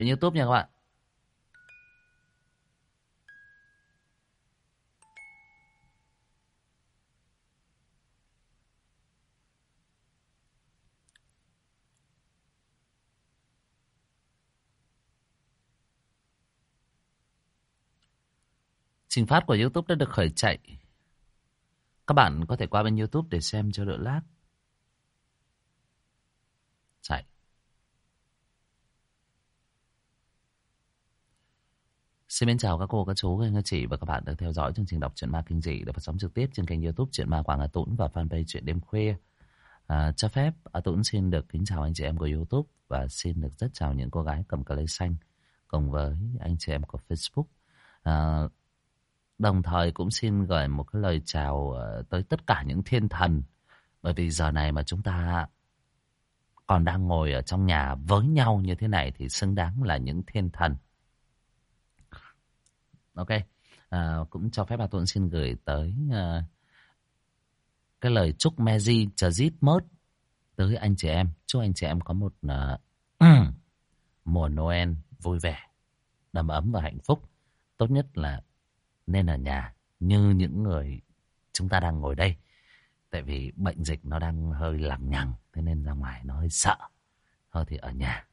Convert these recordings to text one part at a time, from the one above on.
kênh YouTube nha các bạn. Trình phát của YouTube đã được khởi chạy. Các bạn có thể qua bên YouTube để xem cho đỡ lát. Chạy. Xin mến chào các cô, các chú, các anh, các chị và các bạn đang theo dõi chương trình đọc truyện ma kinh dị được phát sóng trực tiếp trên kênh YouTube Truyện Ma Quảng Hà Tũng và fanpage Truyện Đêm Khuya. Cho phép Tũng xin được kính chào anh chị em của YouTube và xin được rất chào những cô gái cầm cà lê xanh cùng với anh chị em của Facebook. Đồng thời cũng xin gửi một cái lời chào tới tất cả những thiên thần, bởi vì giờ này mà chúng ta còn đang ngồi ở trong nhà với nhau như thế này thì xứng đáng là những thiên thần. Ok, cũng cho phép Tuấn xin gửi tới cái lời chúc Merry Christmas tới anh chị em. Chúc anh chị em có một mùa Noel vui vẻ, đầm ấm và hạnh phúc. Tốt nhất là nên ở nhà như những người chúng ta đang ngồi đây. Tại vì bệnh dịch nó đang hơi lằng nhằng, thế nên ra ngoài nó hơi sợ. Thôi thì ở nhà.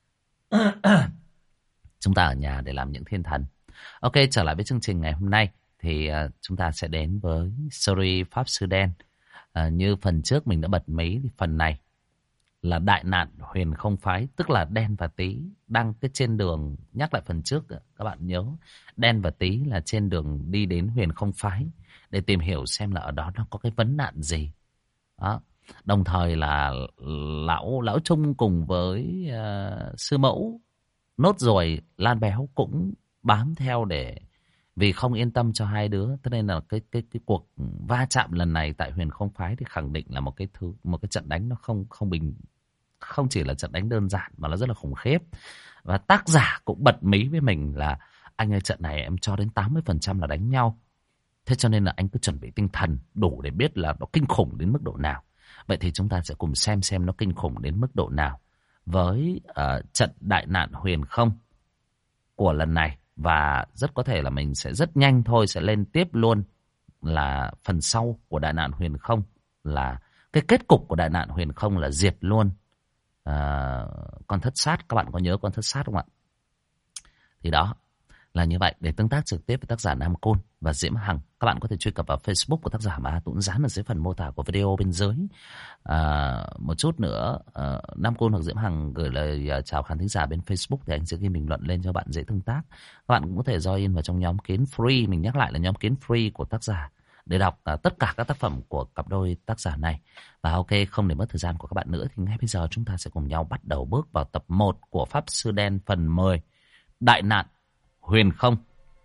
Chúng ta ở nhà để làm những thiên thần. Ok, trở lại với chương trình ngày hôm nay thì chúng ta sẽ đến với series Pháp Sư Đen. Như phần trước mình đã bật mí thì phần này là đại nạn huyền không phái, tức là Đen và Tí đang cái trên đường, nhắc lại phần trước các bạn nhớ, Đen và Tí là trên đường đi đến huyền không phái để tìm hiểu xem là ở đó nó có cái vấn nạn gì. Đó. Đồng thời là lão Trung cùng với sư mẫu Nốt Ruồi Lan Béo cũng bám theo để vì không yên tâm cho hai đứa. Thế nên là cái cuộc va chạm lần này tại huyền không phái thì khẳng định là một cái trận đánh nó không chỉ là trận đánh đơn giản mà nó rất là khủng khiếp. Và tác giả cũng bật mí với mình là anh ơi, trận này em cho đến 80% là đánh nhau. Thế cho nên là anh cứ chuẩn bị tinh thần đủ để biết là nó kinh khủng đến mức độ nào. Vậy thì chúng ta sẽ cùng xem nó kinh khủng đến mức độ nào với trận đại nạn huyền không của lần này. Và rất có thể là mình sẽ rất nhanh thôi sẽ lên tiếp luôn là phần sau của đại nạn huyền không, là cái kết cục của đại nạn huyền không là diệt luôn con thất sát. Các bạn có nhớ con thất sát không ạ? Thì đó là như vậy. Để tương tác trực tiếp với tác giả Nam Côn và Diễm Hằng, các bạn có thể truy cập vào Facebook của tác giả mà Tuấn dán ở dưới phần mô tả của video bên dưới. Một chút nữa Nam Côn hoặc Diễm Hằng gửi lời chào khán thính giả bên Facebook thì anh sẽ ghi bình luận lên cho bạn dễ tương tác. Các bạn cũng có thể join vào trong nhóm kiến free, mình nhắc lại là nhóm kiến free của tác giả, để đọc tất cả các tác phẩm của cặp đôi tác giả này. Và ok, không để mất thời gian của các bạn nữa thì ngay bây giờ chúng ta sẽ cùng nhau bắt đầu bước vào tập 1 của Pháp Sư Đen phần 10 Đại nạn huyền không.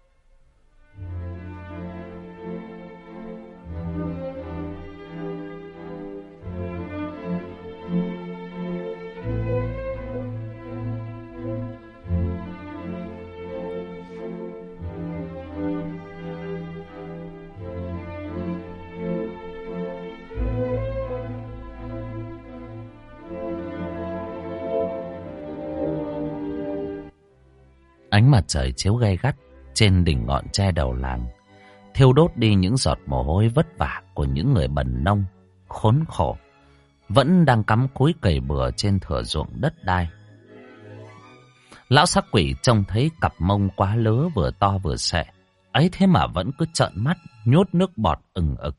Ánh mặt trời chiếu gay gắt trên đỉnh ngọn tre đầu làng, thiêu đốt đi những giọt mồ hôi vất vả của những người bần nông khốn khổ vẫn đang cắm cúi cày bừa trên thửa ruộng đất đai. Lão sắc quỷ trông thấy cặp mông quá lứa vừa to vừa sệ, ấy thế mà vẫn cứ trợn mắt nhốt nước bọt ừng ực.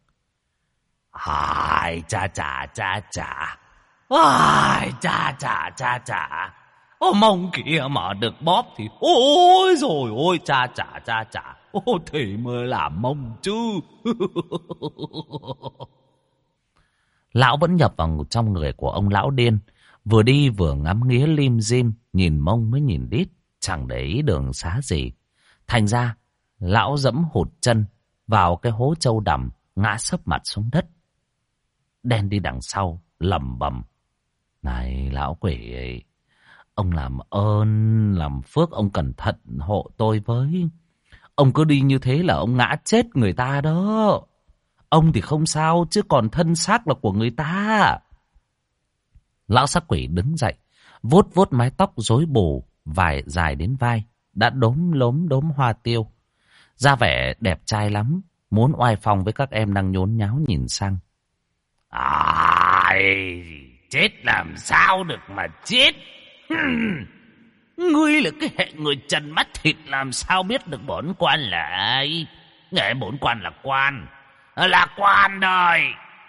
Ai cha cha cha cha, ai cha cha cha cha. Ô, mông kia mà được bóp thì ôi rồi ôi cha chả cha chả. Ô, thì mới là mông chứ. Lão vẫn nhập vào trong người của ông lão điên, vừa đi vừa ngắm nghía lim dim, nhìn mông mới nhìn đít, chẳng để ý đường xá gì. Thành ra lão dẫm hụt chân vào cái hố trâu đầm, ngã sấp mặt xuống đất. Đen đi đằng sau lẩm bẩm: này lão quỷ ấy, ông làm ơn làm phước, ông cẩn thận hộ tôi với. Ông cứ đi như thế là ông ngã chết người ta đó. Ông thì không sao, chứ còn thân xác là của người ta. Lão sắc quỷ đứng dậy, vuốt vuốt mái tóc rối bù dài đến vai, đã đốm lốm đốm hoa tiêu. Ra vẻ đẹp trai lắm, muốn oai phong với các em đang nhốn nháo nhìn sang. Ai, chết làm sao được mà chết. Ngươi là cái hệ người trần mắt thịt, làm sao biết được bổn quan là ai? Nghe bổn quan là quan đời.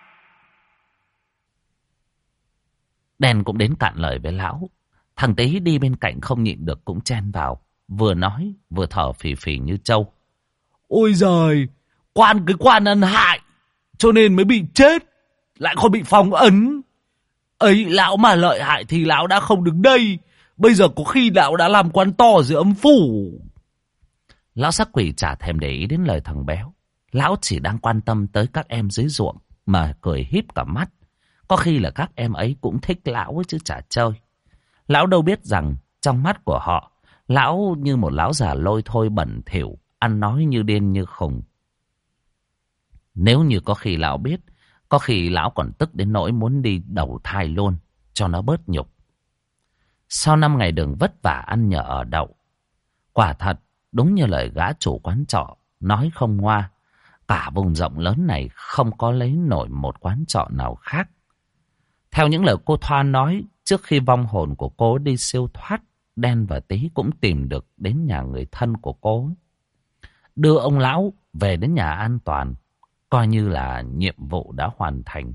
Đen cũng đến cạn lời với lão. Thằng Tý đi bên cạnh không nhịn được cũng chen vào, vừa nói vừa thở phì phì như trâu. Ôi giời, cái quan ăn hại, cho nên mới bị chết, lại còn bị phong ấn. Ấy, lão mà lợi hại thì lão đã không đứng đây. Bây giờ có khi lão đã làm quan to giữa âm phủ. Lão sắc quỷ chả thèm để ý đến lời thằng béo. Lão chỉ đang quan tâm tới các em dưới ruộng mà cười híp cả mắt. Có khi là các em ấy cũng thích lão ấy chứ chả chơi. Lão đâu biết rằng trong mắt của họ, lão như một lão già lôi thôi bẩn thỉu, ăn nói như điên như khùng. Nếu như có khi lão biết, có khi lão còn tức đến nỗi muốn đi đầu thai luôn, cho nó bớt nhục. Sau 5 ngày đường vất vả ăn nhờ ở đậu, quả thật, đúng như lời gã chủ quán trọ nói không ngoa, cả vùng rộng lớn này không có lấy nổi một quán trọ nào khác. Theo những lời cô Thoa nói, trước khi vong hồn của cô đi siêu thoát, Đen và Tý cũng tìm được đến nhà người thân của cô, đưa ông lão về đến nhà an toàn, coi như là nhiệm vụ đã hoàn thành.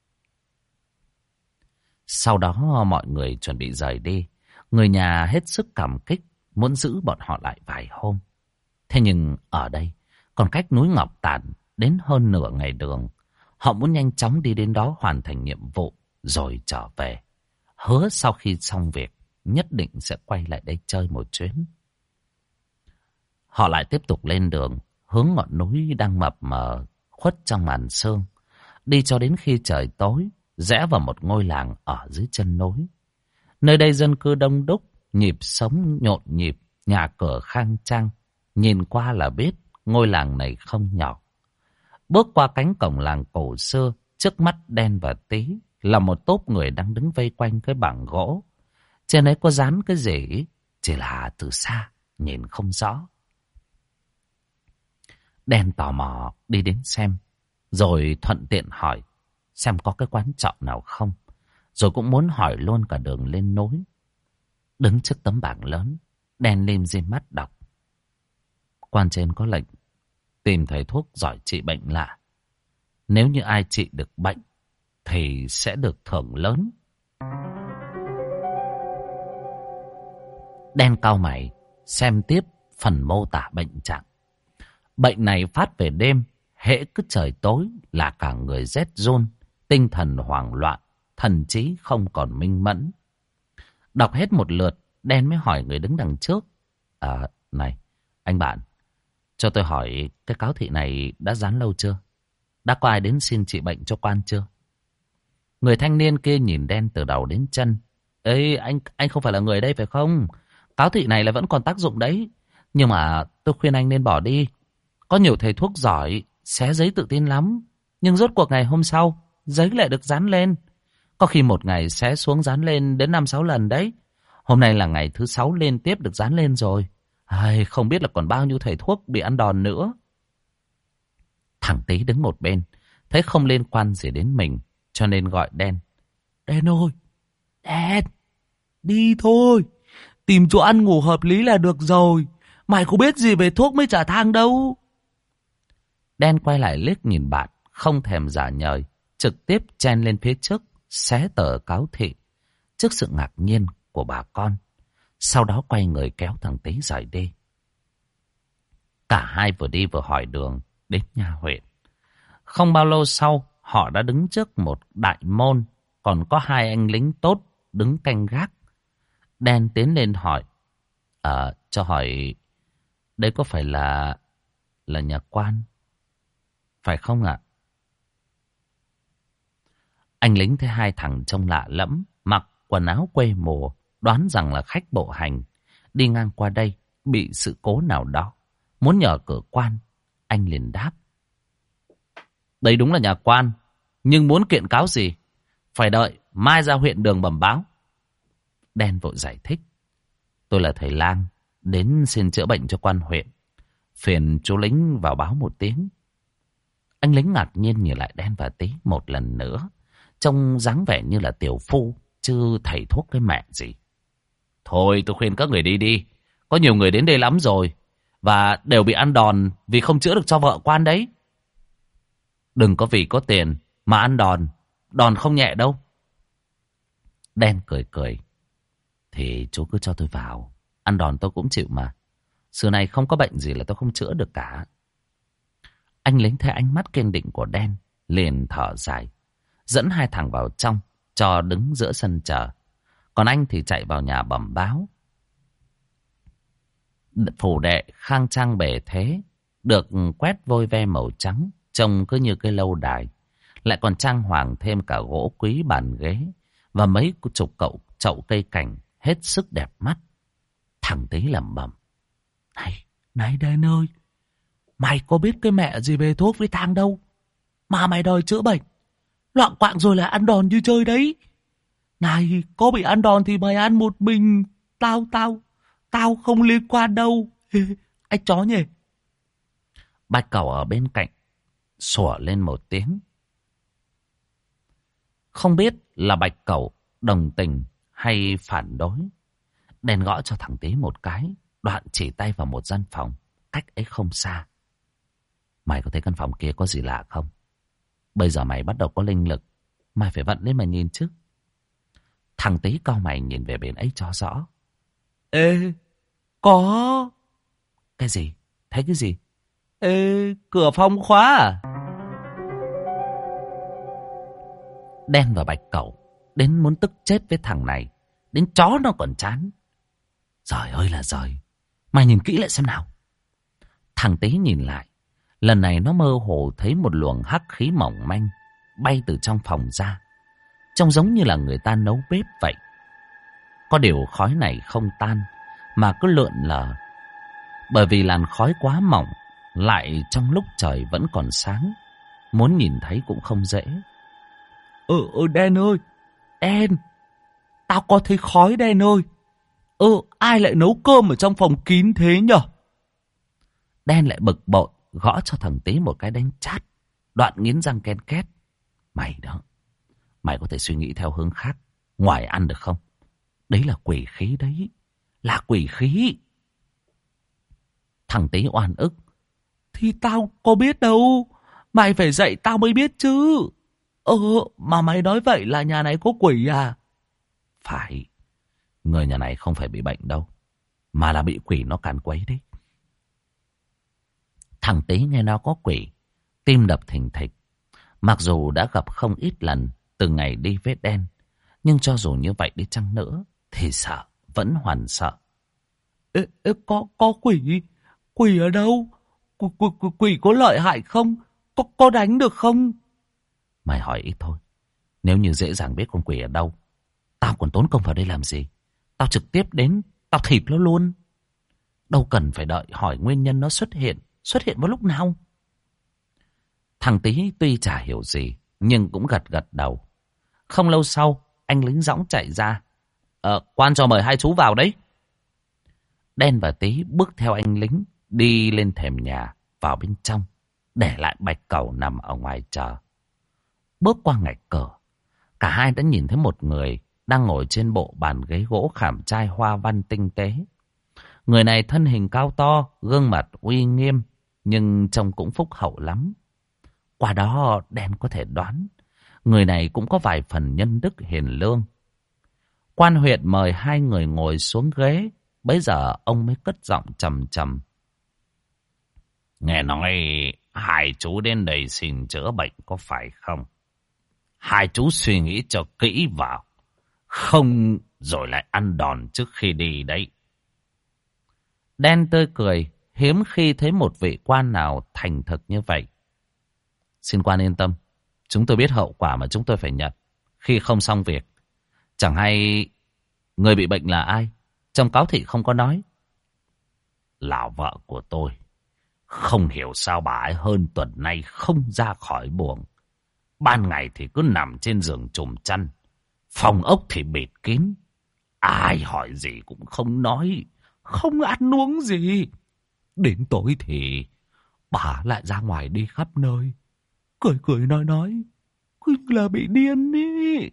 Sau đó mọi người chuẩn bị rời đi. Người nhà hết sức cảm kích, muốn giữ bọn họ lại vài hôm. Thế nhưng ở đây, còn cách núi Ngọc Tản đến hơn nửa ngày đường. Họ muốn nhanh chóng đi đến đó hoàn thành nhiệm vụ, rồi trở về. Hứa sau khi xong việc, nhất định sẽ quay lại đây chơi một chuyến. Họ lại tiếp tục lên đường, hướng ngọn núi đang mập mờ, khuất trong màn sương. Đi cho đến khi trời tối, rẽ vào một ngôi làng ở dưới chân núi. Nơi đây dân cư đông đúc, nhịp sống nhộn nhịp, nhà cửa khang trang. Nhìn qua là biết ngôi làng này không nhỏ. Bước qua cánh cổng làng cổ xưa, trước mắt Đen và Tý là một tốp người đang đứng vây quanh cái bảng gỗ. Trên ấy có dán cái gì, chỉ là từ xa, nhìn không rõ. Đen tò mò đi đến xem, rồi thuận tiện hỏi xem có cái quán trọ nào không. Rồi cũng muốn hỏi luôn cả đường lên núi. Đứng trước tấm bảng lớn, Đen lim dim mắt đọc. Quan trên có lệnh tìm thầy thuốc giỏi trị bệnh lạ. Nếu như ai trị được bệnh thì sẽ được thưởng lớn. Đen cau mày xem tiếp phần mô tả bệnh trạng. Bệnh này phát về đêm, hễ cứ trời tối là cả người rét run, tinh thần hoảng loạn, thần trí không còn minh mẫn. Đọc hết một lượt, Đen mới hỏi người đứng đằng trước. Này, anh bạn, cho tôi hỏi cái cáo thị này đã dán lâu chưa? Đã có ai đến xin trị bệnh cho quan chưa? Người thanh niên kia nhìn Đen từ đầu đến chân. Ê, anh không phải là người đây phải không? Cáo thị này là vẫn còn tác dụng đấy. Nhưng mà tôi khuyên anh nên bỏ đi. Có nhiều thầy thuốc giỏi, xé giấy tự tin lắm. Nhưng rốt cuộc ngày hôm sau, giấy lại được dán lên. Có khi một ngày xé xuống dán lên đến 5-6 lần đấy. Hôm nay là ngày thứ 6 liên tiếp được dán lên rồi. Không biết là còn bao nhiêu thầy thuốc bị ăn đòn nữa. Thằng Tý đứng một bên, thấy không liên quan gì đến mình, cho nên gọi Đen. Đen ơi, Đen, đi thôi. Tìm chỗ ăn ngủ hợp lý là được rồi. Mày có biết gì về thuốc mới trả thang đâu. Đen quay lại liếc nhìn bạn, không thèm giả nhời, trực tiếp chen lên phía trước, xé tờ cáo thị, trước sự ngạc nhiên của bà con. Sau đó quay người kéo thằng Tý rời đi. Cả hai vừa đi vừa hỏi đường đến nhà huyện. Không bao lâu sau, họ đã đứng trước một đại môn, còn có 2 anh lính tốt đứng canh gác. Đen tiến lên hỏi. Cho hỏi, đây có phải là nhà quan, phải không ạ? Anh lính thấy 2 thằng trông lạ lẫm, mặc quần áo quê mùa, đoán rằng là khách bộ hành, đi ngang qua đây, bị sự cố nào đó, muốn nhờ cửa quan. Anh liền đáp. Đây đúng là nhà quan, nhưng muốn kiện cáo gì, phải đợi mai ra huyện đường bẩm báo. Đen vội giải thích. tôi là thầy lang, đến xin chữa bệnh cho quan huyện. Phiền chú lính vào báo một tiếng. Anh lính ngạc nhiên nhìn lại Đen và Tí một lần nữa. Trông dáng vẻ như là tiểu phu, chứ thầy thuốc cái mẹ gì. Thôi tôi khuyên các người đi đi. Có nhiều người đến đây lắm rồi. Và đều bị ăn đòn vì không chữa được cho vợ quan đấy. Đừng có vì có tiền mà ăn đòn. Đòn không nhẹ đâu. Đen cười cười. Thì chú cứ cho tôi vào. Ăn đòn tôi cũng chịu mà. Xưa này không có bệnh gì là tôi không chữa được cả. Anh lính thấy ánh mắt kiên định của Đen, liền thở dài, dẫn hai thằng vào trong, cho đứng giữa sân chờ. Còn anh thì chạy vào nhà bẩm báo. Phủ đệ khang trang bề thế, được quét vôi ve màu trắng, trông cứ như cái lâu đài. Lại còn trang hoàng thêm cả gỗ quý bàn ghế và mấy chục chậu cây cảnh hết sức đẹp mắt. Thằng Tí lẩm bẩm. Này Đen ơi, mày có biết cái mẹ gì về thuốc với thang đâu mà mày đòi chữa bệnh. Loạng quạng rồi là ăn đòn như chơi đấy. Này, có bị ăn đòn thì mày ăn một mình. Tao không liên quan đâu. Anh chó nhỉ. Bạch Cẩu ở bên cạnh sủa lên một tiếng. Không biết là Bạch Cẩu đồng tình hay phản đối. Đen gõ cho thằng Tí một cái, đoạn chỉ tay vào một gian phòng cách ấy không xa. Mày có thấy căn phòng kia có gì lạ không? Bây giờ mày bắt đầu có linh lực, mày phải vận lên mà nhìn chứ. Thằng Tí cau mày nhìn về bên ấy cho rõ. Ê, có. Cái gì? Thấy cái gì? Ê, cửa phòng khóa à? Đen và Bạch Cẩu đến muốn tức chết với thằng này. Đến chó nó còn chán. Giời ơi là giời. Mày nhìn kỹ lại xem nào. Thằng Tí nhìn lại. Lần này nó mơ hồ thấy một luồng hắc khí mỏng manh bay từ trong phòng ra. Trông giống như là người ta nấu bếp vậy. Có điều khói này không tan mà cứ lượn lờ. Bởi vì làn khói quá mỏng, lại trong lúc trời vẫn còn sáng, muốn nhìn thấy cũng không dễ. Đen ơi, Đen, tao có thấy khói Đen ơi. Ai lại nấu cơm ở trong phòng kín thế nhở? Đen lại bực bội, gõ cho thằng Tí một cái đánh chát, đoạn nghiến răng ken két. Mày đó, mày có thể suy nghĩ theo hướng khác, ngoài ăn được không? Đấy là quỷ khí đấy, là quỷ khí. Thằng Tí oan ức. Thì tao có biết đâu, mày phải dạy tao mới biết chứ. Mà mày nói vậy là nhà này có quỷ à? Phải, người nhà này không phải bị bệnh đâu, mà là bị quỷ nó càn quấy đấy. Thằng Tí nghe nó có quỷ, tim đập thình thịch. Mặc dù đã gặp không ít lần từ ngày đi với Đen, nhưng cho dù như vậy đi chăng nữa thì sợ, vẫn hoàn sợ. Có quỷ? Quỷ ở đâu? Quỷ có lợi hại không? Có đánh được không? Mày hỏi ít thôi. Nếu như dễ dàng biết con quỷ ở đâu, tao còn tốn công vào đây làm gì? Tao trực tiếp đến, tao thịt nó luôn. Đâu cần phải đợi hỏi nguyên nhân nó xuất hiện vào lúc nào. Thằng Tí tuy chả hiểu gì, nhưng cũng gật gật đầu. Không lâu sau, anh lính dõng chạy ra. Quan cho mời hai chú vào đấy. Đen và Tí bước theo anh lính, đi lên thềm nhà, vào bên trong, để lại Bạch Cẩu nằm ở ngoài chờ. Bước qua ngạch cửa, cả hai đã nhìn thấy một người đang ngồi trên bộ bàn ghế gỗ khảm trai hoa văn tinh tế. Người này thân hình cao to, gương mặt uy nghiêm, nhưng trông cũng phúc hậu lắm. Qua đó Đen có thể đoán, người này cũng có vài phần nhân đức hiền lương. Quan huyện mời hai người ngồi xuống ghế, bấy giờ ông mới cất giọng trầm trầm. Nghe nói hai chú đến đây xin chữa bệnh có phải không? Hai chú suy nghĩ cho kỹ vào, không rồi lại ăn đòn trước khi đi đấy. Đen tươi cười, hiếm khi thấy một vị quan nào thành thực như vậy. Xin quan yên tâm, chúng tôi biết hậu quả mà chúng tôi phải nhận khi không xong việc. Chẳng hay người bị bệnh là ai? Trong cáo thị không có nói. Là vợ của tôi. Không hiểu sao bà ấy hơn tuần nay không ra khỏi buồng. Ban ngày thì cứ nằm trên giường trùm chăn, phòng ốc thì bịt kín. Ai hỏi gì cũng không nói, không ăn uống gì. Đến tối thì bà lại ra ngoài đi khắp nơi, cười cười nói, cứ như là bị điên ý.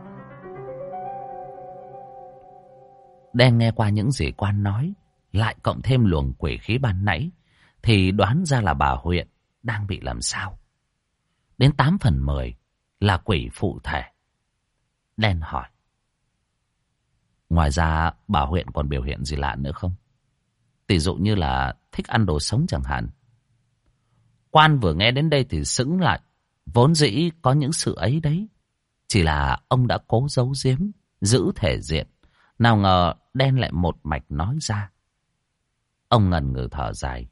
Đen nghe qua những gì quan nói, lại cộng thêm luồng quỷ khí ban nãy, thì đoán ra là bà huyện đang bị làm sao. Đến 8/10 là quỷ phụ thể. Đen hỏi: ngoài ra bà huyện còn biểu hiện gì lạ nữa không? Tỷ dụ như là thích ăn đồ sống chẳng hạn. Quan vừa nghe đến đây thì sững lại. Vốn dĩ có những sự ấy đấy, chỉ là ông đã cố giấu giếm, giữ thể diện. Nào ngờ Đen lại một mạch nói ra. Ông ngần ngừ thở dài: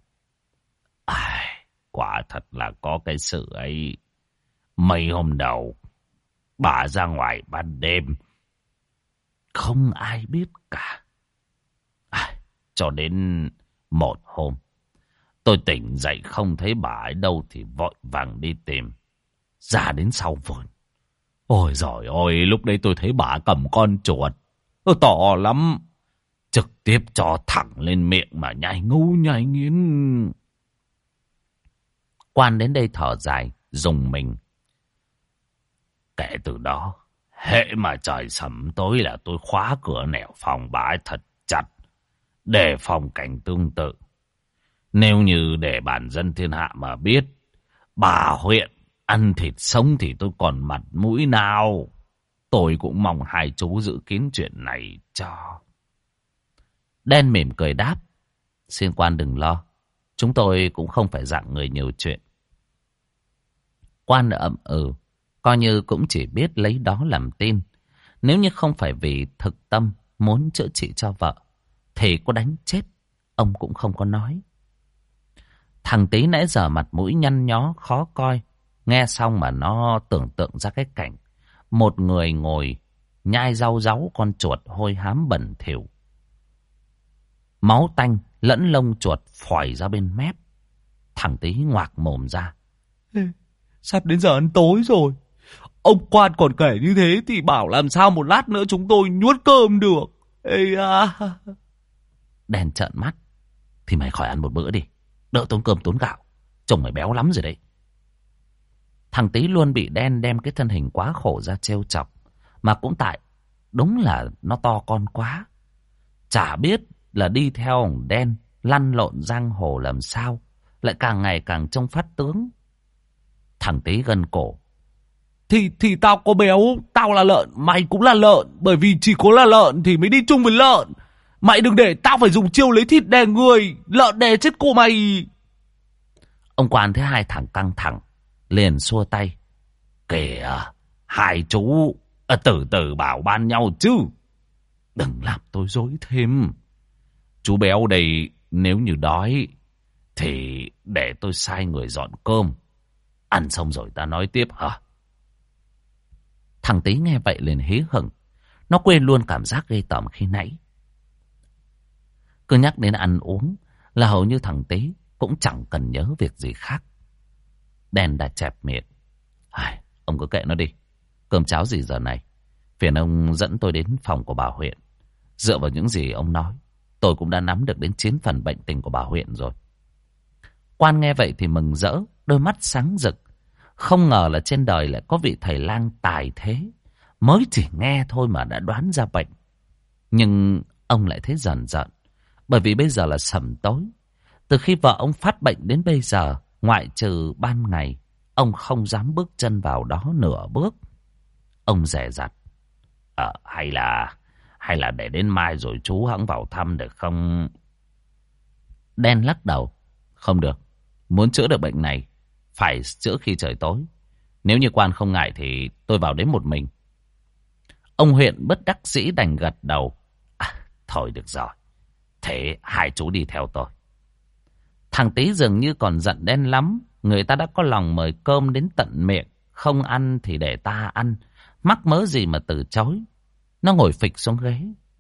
quả thật là có cái sự ấy. Mấy hôm đầu bà ra ngoài ban đêm, không ai biết cả. Cho đến một hôm, tôi tỉnh dậy không thấy bà ấy đâu thì vội vàng đi tìm. Ra đến sau vườn, ôi giời ơi, lúc đấy tôi thấy bà cầm con chuột to lắm, trực tiếp cho thẳng lên miệng mà nhai ngu nhai nghiến. Quan đến đây thở dài, rùng mình. Kể từ đó, hễ mà trời sẩm tối là tôi khóa cửa nẻo phòng bà ấy thật chặt, để phòng cảnh tương tự. Nếu như để bản dân thiên hạ mà biết bà huyện ăn thịt sống thì tôi còn mặt mũi nào. Tôi cũng mong hai chú giữ kín chuyện này cho. Đen mỉm cười đáp: xin quan đừng lo, chúng tôi cũng không phải dạng người nhiều chuyện. Quan ậm ừ, coi như cũng chỉ biết lấy đó làm tin. Nếu như không phải vì thực tâm muốn chữa trị cho vợ, thì có đánh chết ông cũng không có nói. Thằng Tý nãy giờ mặt mũi nhăn nhó khó coi, nghe xong mà nó tưởng tượng ra cái cảnh một người ngồi nhai rau ráu con chuột hôi hám bẩn thỉu, máu tanh lẫn lông chuột phòi ra bên mép. Thằng Tý ngoạc mồm ra: sắp đến giờ ăn tối rồi, ông quan còn kể như thế thì bảo làm sao một lát nữa chúng tôi nuốt cơm được. Ê à. Đen trợn mắt: thì mày khỏi ăn một bữa đi, đỡ tốn cơm tốn gạo, chồng mày béo lắm rồi đấy. Thằng Tý luôn bị Đen đem cái thân hình quá khổ ra trêu chọc, mà cũng tại đúng là nó to con quá. Chả biết là đi theo ông Đen lăn lộn giang hồ làm sao, lại càng ngày càng trông phát tướng. Thằng Tý gân cổ: Thì tao có béo, tao là lợn, mày cũng là lợn. Bởi vì chỉ có là lợn thì mới đi chung với lợn. Mày đừng để tao phải dùng chiêu lấy thịt đè người, lợn đè chết cô mày. Ông quan thấy hai thằng căng thẳng, liền xua tay: kìa, hai chú từ từ bảo ban nhau chứ, đừng làm tôi rối thêm. Chú béo đây nếu như đói thì để tôi sai người dọn cơm, ăn xong rồi ta nói tiếp hả? Thằng Tý nghe vậy liền hí hửng. Nó quên luôn cảm giác ghê tởm khi nãy. Cứ nhắc đến ăn uống là hầu như thằng Tý cũng chẳng cần nhớ việc gì khác. Đen đã chẹp miệng: ông cứ kệ nó đi, cơm cháo gì giờ này, phiền ông dẫn tôi đến phòng của bà huyện. Dựa vào những gì ông nói, tôi cũng đã nắm được đến 9 phần bệnh tình của bà huyện rồi. Quan nghe vậy thì mừng rỡ, đôi mắt sáng rực. Không ngờ là trên đời lại có vị thầy lang tài thế, mới chỉ nghe thôi mà đã đoán ra bệnh. Nhưng ông lại thấy dần dần, bởi vì bây giờ là sẩm tối. Từ khi vợ ông phát bệnh đến bây giờ, ngoại trừ ban ngày, ông không dám bước chân vào đó nửa bước. Ông dè dặt: hay là để đến mai rồi chú hẵng vào thăm được không? Đen lắc đầu: không được, muốn chữa được bệnh này phải chữa khi trời tối. Nếu như quan không ngại thì tôi vào đến một mình. Ông huyện bất đắc dĩ đành gật đầu: thôi được rồi, thế hai chú đi theo tôi. Thằng Tý dường như còn giận Đen lắm. Người ta đã có lòng mời cơm đến tận miệng, không ăn thì để ta ăn, mắc mớ gì mà từ chối. Nó ngồi phịch xuống ghế: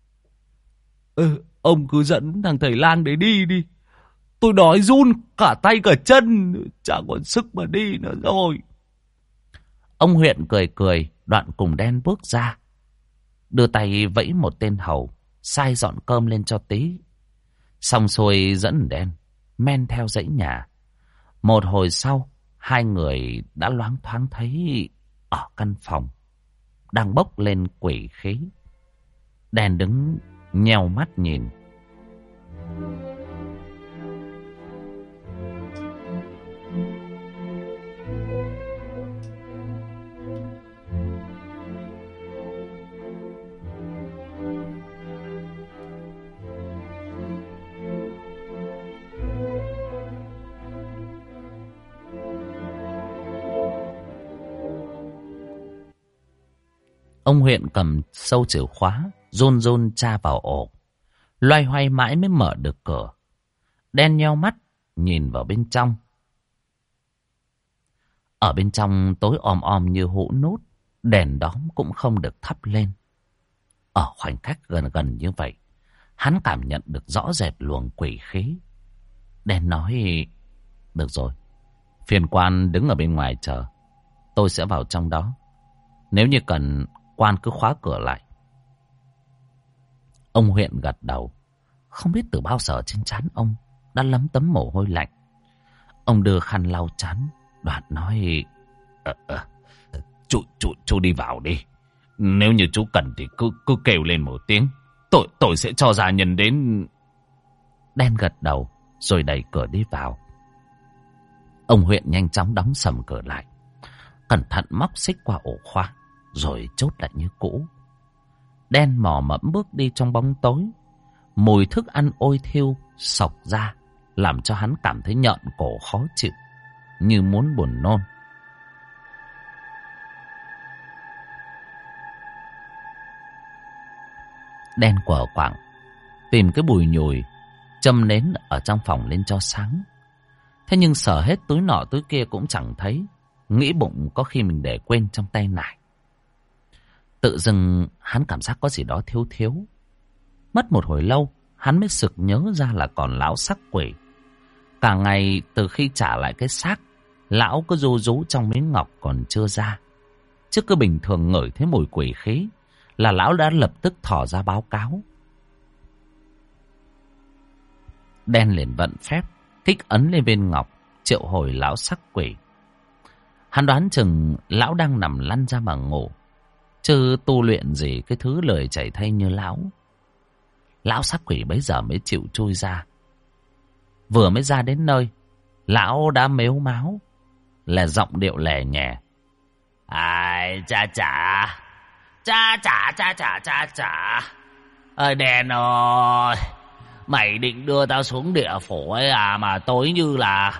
ông cứ dẫn thằng thầy lang đấy đi đi. Tôi đói run cả tay cả chân, chẳng còn sức mà đi nữa rồi. Ông huyện cười cười, đoạn cùng Đen bước ra. đưa tay vẫy một tên hầu, sai dọn cơm lên cho tí. Xong xuôi dẫn đen, men theo dãy nhà. Một hồi sau, hai người đã loáng thoáng thấy ở căn phòng đang bốc lên quỷ khí. Đen đứng nheo mắt nhìn. Ông huyện cầm sâu chìa khóa, run run tra vào ổ. Loay hoay mãi mới mở được cửa. Đen nheo mắt, nhìn vào bên trong. Ở bên trong tối om om như hũ nút, đèn đóm cũng không được thắp lên. Ở khoảnh khắc gần gần như vậy, hắn cảm nhận được rõ rệt luồng quỷ khí. Đen nói, được rồi, phiền quan đứng ở bên ngoài chờ. Tôi sẽ vào trong đó. Nếu như cần, quan cứ khóa cửa lại. Ông huyện gật đầu. Không biết từ bao giờ trên trán ông đã lấm tấm mồ hôi lạnh. Ông đưa khăn lau trán, đoạn nói, Chú đi vào đi. Nếu như chú cần thì cứ kêu lên một tiếng. Tôi sẽ cho gia nhân đến. Đen gật đầu rồi đẩy cửa đi vào. Ông huyện nhanh chóng đóng sầm cửa lại, cẩn thận móc xích qua ổ khóa, rồi chốt lại như cũ. Đen mò mẫm bước đi trong bóng tối. Mùi thức ăn ôi thiêu xộc ra, làm cho hắn cảm thấy nhợn cổ khó chịu, như muốn buồn nôn. Đen quờ quạng tìm cái bùi nhùi, châm nến ở trong phòng lên cho sáng. Thế nhưng sờ hết túi nọ túi kia cũng chẳng thấy. Nghĩ bụng có khi mình để quên trong tay nải. Tự dưng hắn cảm giác có gì đó thiếu thiếu. Mất một hồi lâu, hắn mới sực nhớ ra là còn lão sắc quỷ. Cả ngày từ khi trả lại cái xác, lão cứ ru rú trong miếng ngọc còn chưa ra. Chứ cứ bình thường ngửi thấy mùi quỷ khí là lão đã lập tức thò ra báo cáo. Đen liền vận phép, kích ấn lên viên ngọc, triệu hồi lão sắc quỷ. Hắn đoán chừng lão đang nằm lăn ra mà ngủ, chứ tu luyện gì cái thứ lời chảy thay như lão. Lão sắc quỷ bấy giờ mới chịu chui ra. Vừa mới ra đến nơi, lão đã mếu máo, là giọng điệu lè nhè. Ai cha chả, cha chả, cha chả, cha chả. Ơi Đen ơi, mày định đưa tao xuống địa phủ ấy à, mà tối như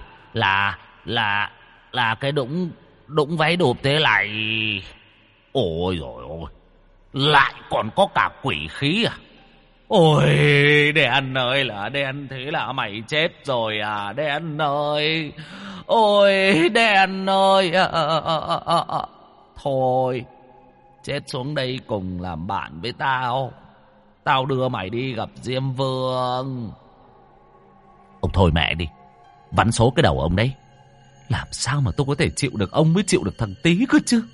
là cái đũng váy đụp thế này. Ôi rồi ôi, lại còn có cả quỷ khí à. Ôi Đen ơi, là Đen, thế là mày chết rồi à Đen ơi. Ôi Đen ơi, thôi chết xuống đây cùng làm bạn với tao. Tao đưa mày đi gặp Diêm Vương. Ông thôi mẹ đi, vắn số cái đầu ông đấy. Làm sao mà tôi có thể chịu được ông mới chịu được thằng Tý cơ chứ.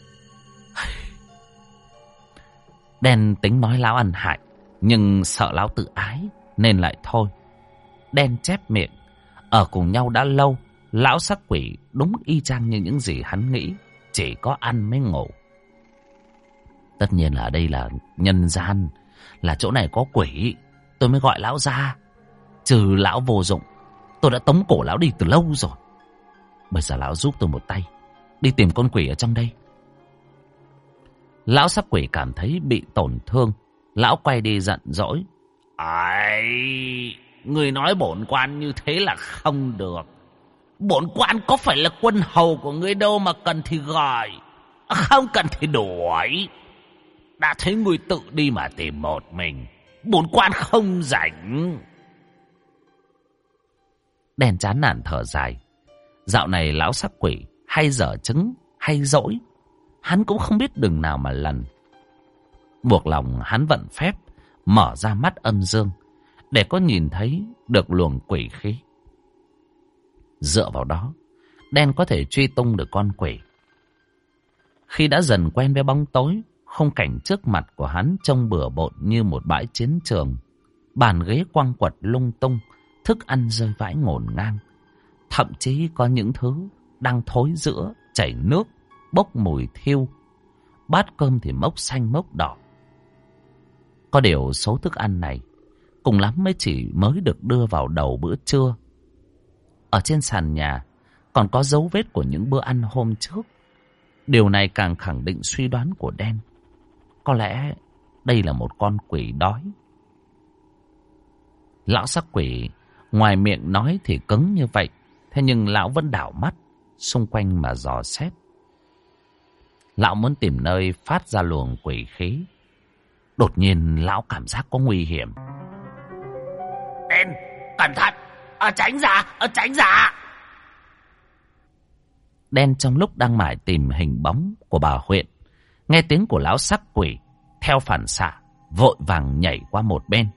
Đen tính nói lão ăn hại, nhưng sợ lão tự ái nên lại thôi. Đen chép miệng. Ở cùng nhau đã lâu, lão sắc quỷ đúng y chang như những gì hắn nghĩ, chỉ có ăn mới ngủ. Tất nhiên là đây là nhân gian, là chỗ này có quỷ, tôi mới gọi lão ra. Trừ lão vô dụng, tôi đã tống cổ lão đi từ lâu rồi. Bây giờ lão giúp tôi một tay, đi tìm con quỷ ở trong đây. Lão sắc quỷ cảm thấy bị tổn thương, lão quay đi giận dỗi. Ai, người nói bổn quan như thế là không được. Bổn quan có phải là quân hầu của ngươi đâu mà cần thì gọi, không cần thì đuổi. Đã thấy ngươi tự đi mà tìm một mình, bổn quan không rảnh. Đen chán nản thở dài. Dạo này lão sắc quỷ hay dở trứng hay dỗi, hắn cũng không biết đường nào mà lần. Buộc lòng hắn vận phép mở ra mắt âm dương để có nhìn thấy được luồng quỷ khí. Dựa vào đó, Đen có thể truy tung được con quỷ. Khi đã dần quen với bóng tối, khung cảnh trước mặt của hắn trông bừa bộn như một bãi chiến trường. Bàn ghế quăng quật lung tung, thức ăn rơi vãi ngổn ngang. Thậm chí có những thứ đang thối rữa, chảy nước, bốc mùi thiêu. Bát cơm thì mốc xanh mốc đỏ. Có điều số thức ăn này cùng lắm mới được đưa vào đầu bữa trưa. Ở trên sàn nhà còn có dấu vết của những bữa ăn hôm trước. Điều này càng khẳng định suy đoán của đen. Có lẽ đây là một con quỷ đói. Lão sắc quỷ ngoài miệng nói thì cứng như vậy, thế nhưng lão vẫn đảo mắt xung quanh mà dò xét. Lão muốn tìm nơi phát ra luồng quỷ khí. Đột nhiên lão cảm giác có nguy hiểm. Đen, cẩn thận, tránh ra. Đen trong lúc đang mải tìm hình bóng của bà Huyện, nghe tiếng của lão sắc quỷ, theo phản xạ vội vàng nhảy qua một bên.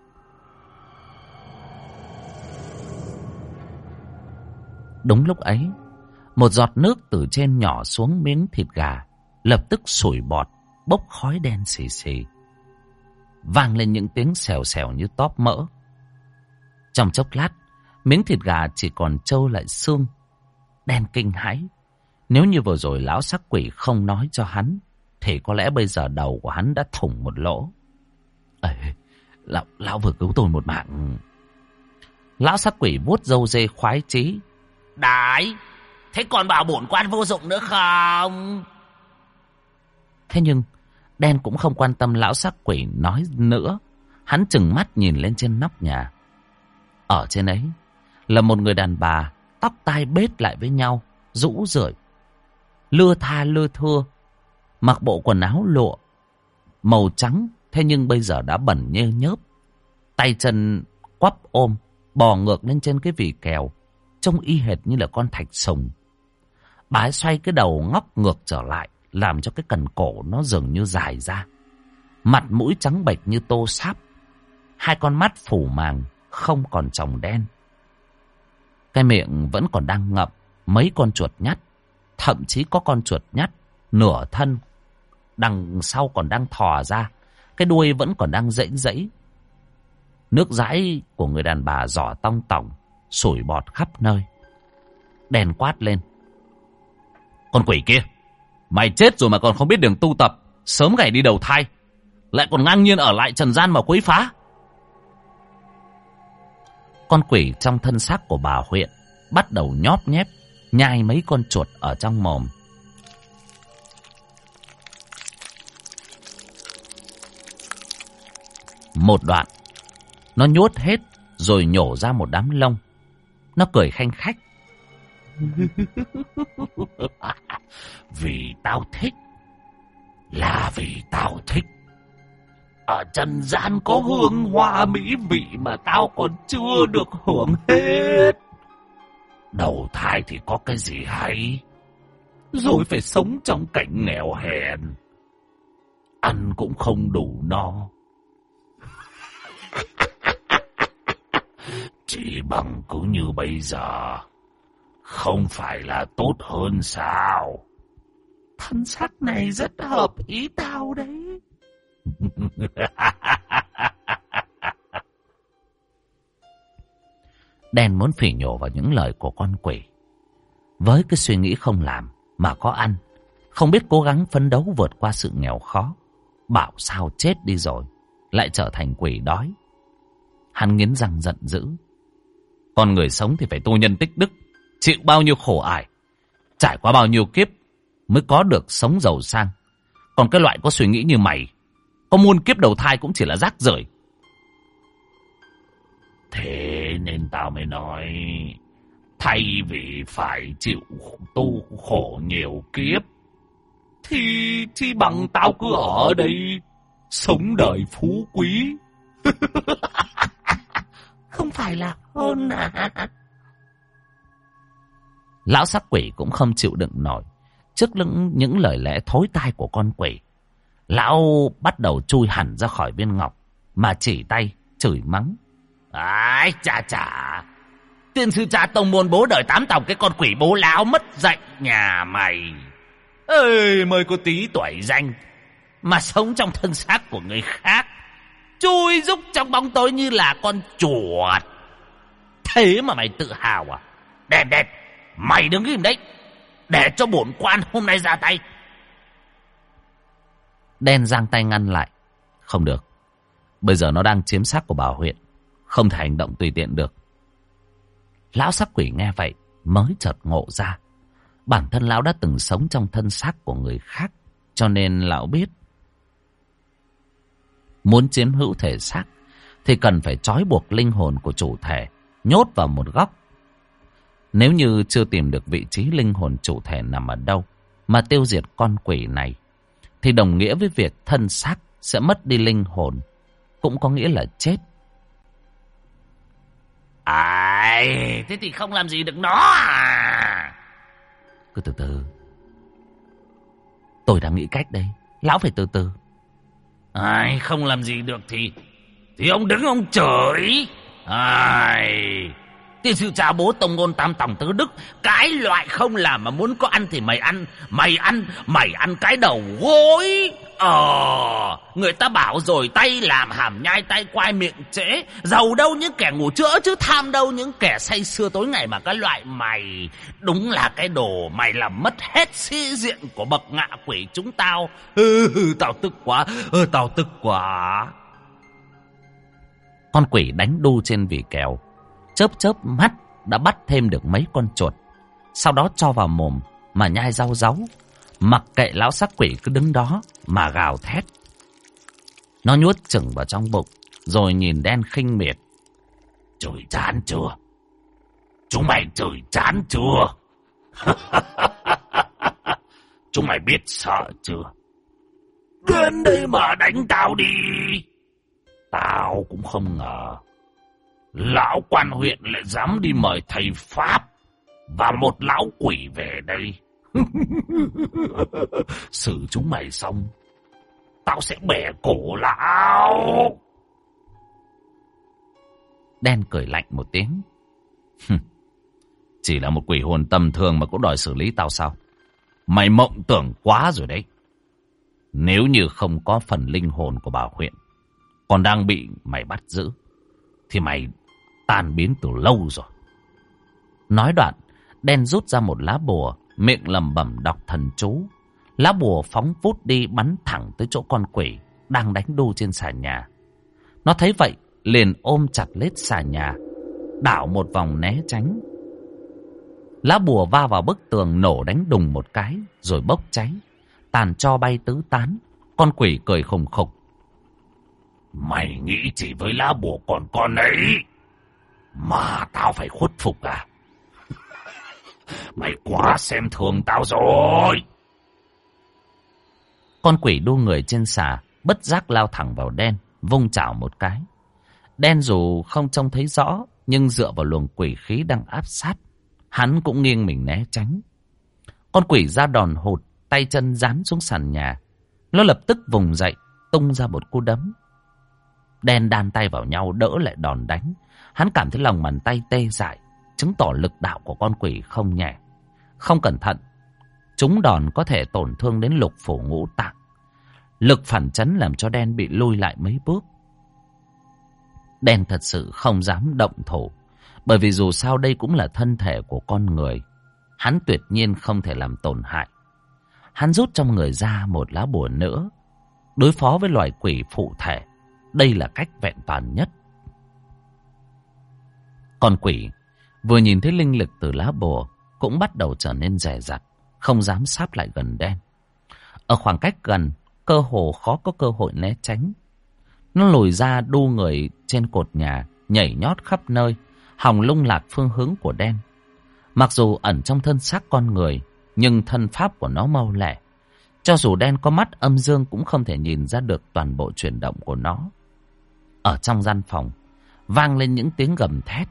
Đúng lúc ấy, một giọt nước từ trên nhỏ xuống miếng thịt gà, lập tức sủi bọt, bốc khói đen xì xì. Vang lên những tiếng xèo xèo như tóp mỡ. Trong chốc lát, miếng thịt gà chỉ còn trâu lại xương. Đen kinh hãi. Nếu như vừa rồi lão sắc quỷ không nói cho hắn, thì có lẽ bây giờ đầu của hắn đã thủng một lỗ. Lão vừa cứu tôi một mạng. Lão sắc quỷ vuốt râu dê khoái chí. Đấy, thế còn bảo bổn quan vô dụng nữa không? Thế nhưng đen cũng không quan tâm lão sắc quỷ nói nữa. Hắn trừng mắt nhìn lên trên nóc nhà. Ở trên ấy là một người đàn bà, tóc tai bết lại với nhau, rũ rượi, lưa tha lưa thưa, mặc bộ quần áo lụa màu trắng, thế nhưng bây giờ đã bẩn nhơ nhớp, tay chân quắp ôm, bò ngược lên trên cái vỉ kèo, trông y hệt như là con thạch sùng. Bà ấy xoay cái đầu ngóc ngược trở lại, làm cho cái cần cổ nó dường như dài ra. Mặt mũi trắng bệch như tô sáp, hai con mắt phủ màng, không còn tròng đen. Cái miệng vẫn còn đang ngậm mấy con chuột nhắt, thậm chí có con chuột nhắt nửa thân đằng sau còn đang thò ra, cái đuôi vẫn còn đang rẫy rẫy. Nước dãi của người đàn bà giỏ tong tỏng, sủi bọt khắp nơi. Đèn quát lên. Con quỷ kia, mày chết rồi mà còn không biết đường tu tập, sớm ngày đi đầu thai, lại còn ngang nhiên ở lại trần gian mà quấy phá. Con quỷ trong thân xác của bà Huyện bắt đầu nhóp nhép nhai mấy con chuột ở trong mồm. Một đoạn nó nhốt hết rồi nhổ ra một đám lông. Nó cười khanh khách. Vì tao thích, là vì tao thích. Ở trần gian có hương hoa mỹ vị mà tao còn chưa được hưởng hết. Đầu thai thì có cái gì hay, rồi phải sống trong cảnh nghèo hèn, ăn cũng không đủ no. Chỉ bằng cứ như bây giờ, không phải là tốt hơn sao? Thân xác này rất hợp ý tao đấy. Đen muốn phỉ nhổ vào những lời của con quỷ. Với cái suy nghĩ không làm mà có ăn, không biết cố gắng phấn đấu vượt qua sự nghèo khó, bảo sao chết đi rồi lại trở thành quỷ đói. Hắn nghiến răng giận dữ. Con người sống thì phải tu nhân tích đức, chịu bao nhiêu khổ ải, trải qua bao nhiêu kiếp mới có được sống giàu sang. Còn cái loại có suy nghĩ như mày, có muôn kiếp đầu thai cũng chỉ là rác rưởi. Thế nên tao mới nói, thay vì phải chịu tu khổ nhiều kiếp, thì chi bằng tao cứ ở đây sống đời phú quý. Không phải là hơn à? Lão sắc quỷ cũng không chịu đựng nổi trước những lời lẽ thối tai của con quỷ. Lão bắt đầu chui hẳn ra khỏi viên ngọc mà chỉ tay chửi mắng. Ái chà chà, tiên sư cha tông môn bố đời 8 tòng cái con quỷ bố láo mất dạy nhà mày. Ơi mới có tí tuổi danh mà sống trong thân xác của người khác, chui rúc trong bóng tối như là con chuột. Thế mà mày tự hào à? Đen, mày đứng im đấy, để cho bổn quan hôm nay ra tay. Đen giang tay ngăn lại. Không được, bây giờ nó đang chiếm xác của Bảo huyện, không thể hành động tùy tiện được. Lão sắc quỷ nghe vậy mới chợt ngộ ra, bản thân lão đã từng sống trong thân xác của người khác, cho nên lão biết muốn chiếm hữu thể xác thì cần phải trói buộc linh hồn của chủ thể, nhốt vào một góc. Nếu như chưa tìm được vị trí linh hồn chủ thể nằm ở đâu mà tiêu diệt con quỷ này, thì đồng nghĩa với việc thân xác sẽ mất đi linh hồn, cũng có nghĩa là chết. Ai, thế thì không làm gì được nó à? Cứ từ từ, tôi đang nghĩ cách đây, lão phải từ từ. Ai, không làm gì được thì ông đứng ông chửi. Ai, tiên sư cha bố tông ngôn tam tòng tứ đức, cái loại không làm mà muốn có ăn thì mày ăn cái đầu gối. Người ta bảo rồi tay làm hàm nhai tay quai miệng trễ, giàu đâu những kẻ ngủ chữa chứ tham đâu những kẻ say sưa tối ngày, mà cái loại mày đúng là cái đồ mày làm mất hết sĩ diện của bậc ngạ quỷ chúng tao. Tao tức quá. Con quỷ đánh đu trên vỉ kèo, chớp mắt đã bắt thêm được mấy con chuột, sau đó cho vào mồm mà nhai rau ráu, mặc kệ lão sắc quỷ cứ đứng đó mà gào thét. Nó nuốt chửng vào trong bụng, rồi nhìn Đen khinh miệt. Chửi chán chưa? Chúng mày chửi chán chưa? Chúng mày biết sợ chưa? Đến đây mà đánh tao đi. Tao cũng không ngờ lão quan huyện lại dám đi mời thầy Pháp và một lão quỷ về đây. Xử chúng mày xong, tao sẽ bẻ cổ lão. Đen cười lạnh một tiếng. Chỉ là một quỷ hồn tầm thường mà cũng đòi xử lý tao sao? Mày mộng tưởng quá rồi đấy. Nếu như không có phần linh hồn của Bảo huyện còn đang bị mày bắt giữ, thì mày tan biến từ lâu rồi. Nói đoạn, Đen rút ra một lá bùa, miệng lẩm bẩm đọc thần chú. Lá bùa phóng vút đi, bắn thẳng tới chỗ con quỷ đang đánh đu trên xà nhà. Nó thấy vậy liền ôm chặt lết xà nhà, đảo một vòng né tránh. Lá bùa va vào bức tường, nổ đánh đùng một cái rồi bốc cháy, tàn tro bay tứ tán. Con quỷ cười khùng khục. Mày nghĩ chỉ với lá bùa còn con ấy mà tao phải khuất phục à? Mày quá xem thường tao rồi. Con quỷ đu người trên xà bất giác lao thẳng vào Đen, vung chảo một cái. Đen dù không trông thấy rõ, nhưng dựa vào luồng quỷ khí đang áp sát, hắn cũng nghiêng mình né tránh. Con quỷ ra đòn hụt, tay chân dán xuống sàn nhà. Nó lập tức vùng dậy, tung ra một cú đấm. Đen đan tay vào nhau đỡ lại đòn đánh. Hắn cảm thấy lòng bàn tay tê dại, chứng tỏ lực đạo của con quỷ không nhẹ. Không cẩn thận, trúng đòn có thể tổn thương đến lục phủ ngũ tạng. Lực phản chấn làm cho Đen bị lùi lại mấy bước. Đen thật sự không dám động thủ, bởi vì dù sao đây cũng là thân thể của con người. Hắn tuyệt nhiên không thể làm tổn hại. Hắn rút trong người ra một lá bùa nữa. Đối phó với loài quỷ phụ thể, đây là cách vẹn toàn nhất. Con quỷ vừa nhìn thấy linh lực từ lá bùa cũng bắt đầu trở nên dè dặt, không dám sáp lại gần Đen. Ở khoảng cách gần, cơ hồ khó có cơ hội né tránh. Nó lùi ra đu người trên cột nhà, nhảy nhót khắp nơi, hòng lung lạc phương hướng của Đen. Mặc dù ẩn trong thân xác con người, nhưng thân pháp của nó mau lẹ. Cho dù Đen có mắt âm dương cũng không thể nhìn ra được toàn bộ chuyển động của nó. Ở trong gian phòng, vang lên những tiếng gầm thét.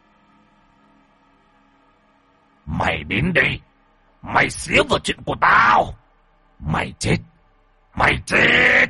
Mày đến đây, mày xía vào chuyện của tao. Mày chết, mày chết.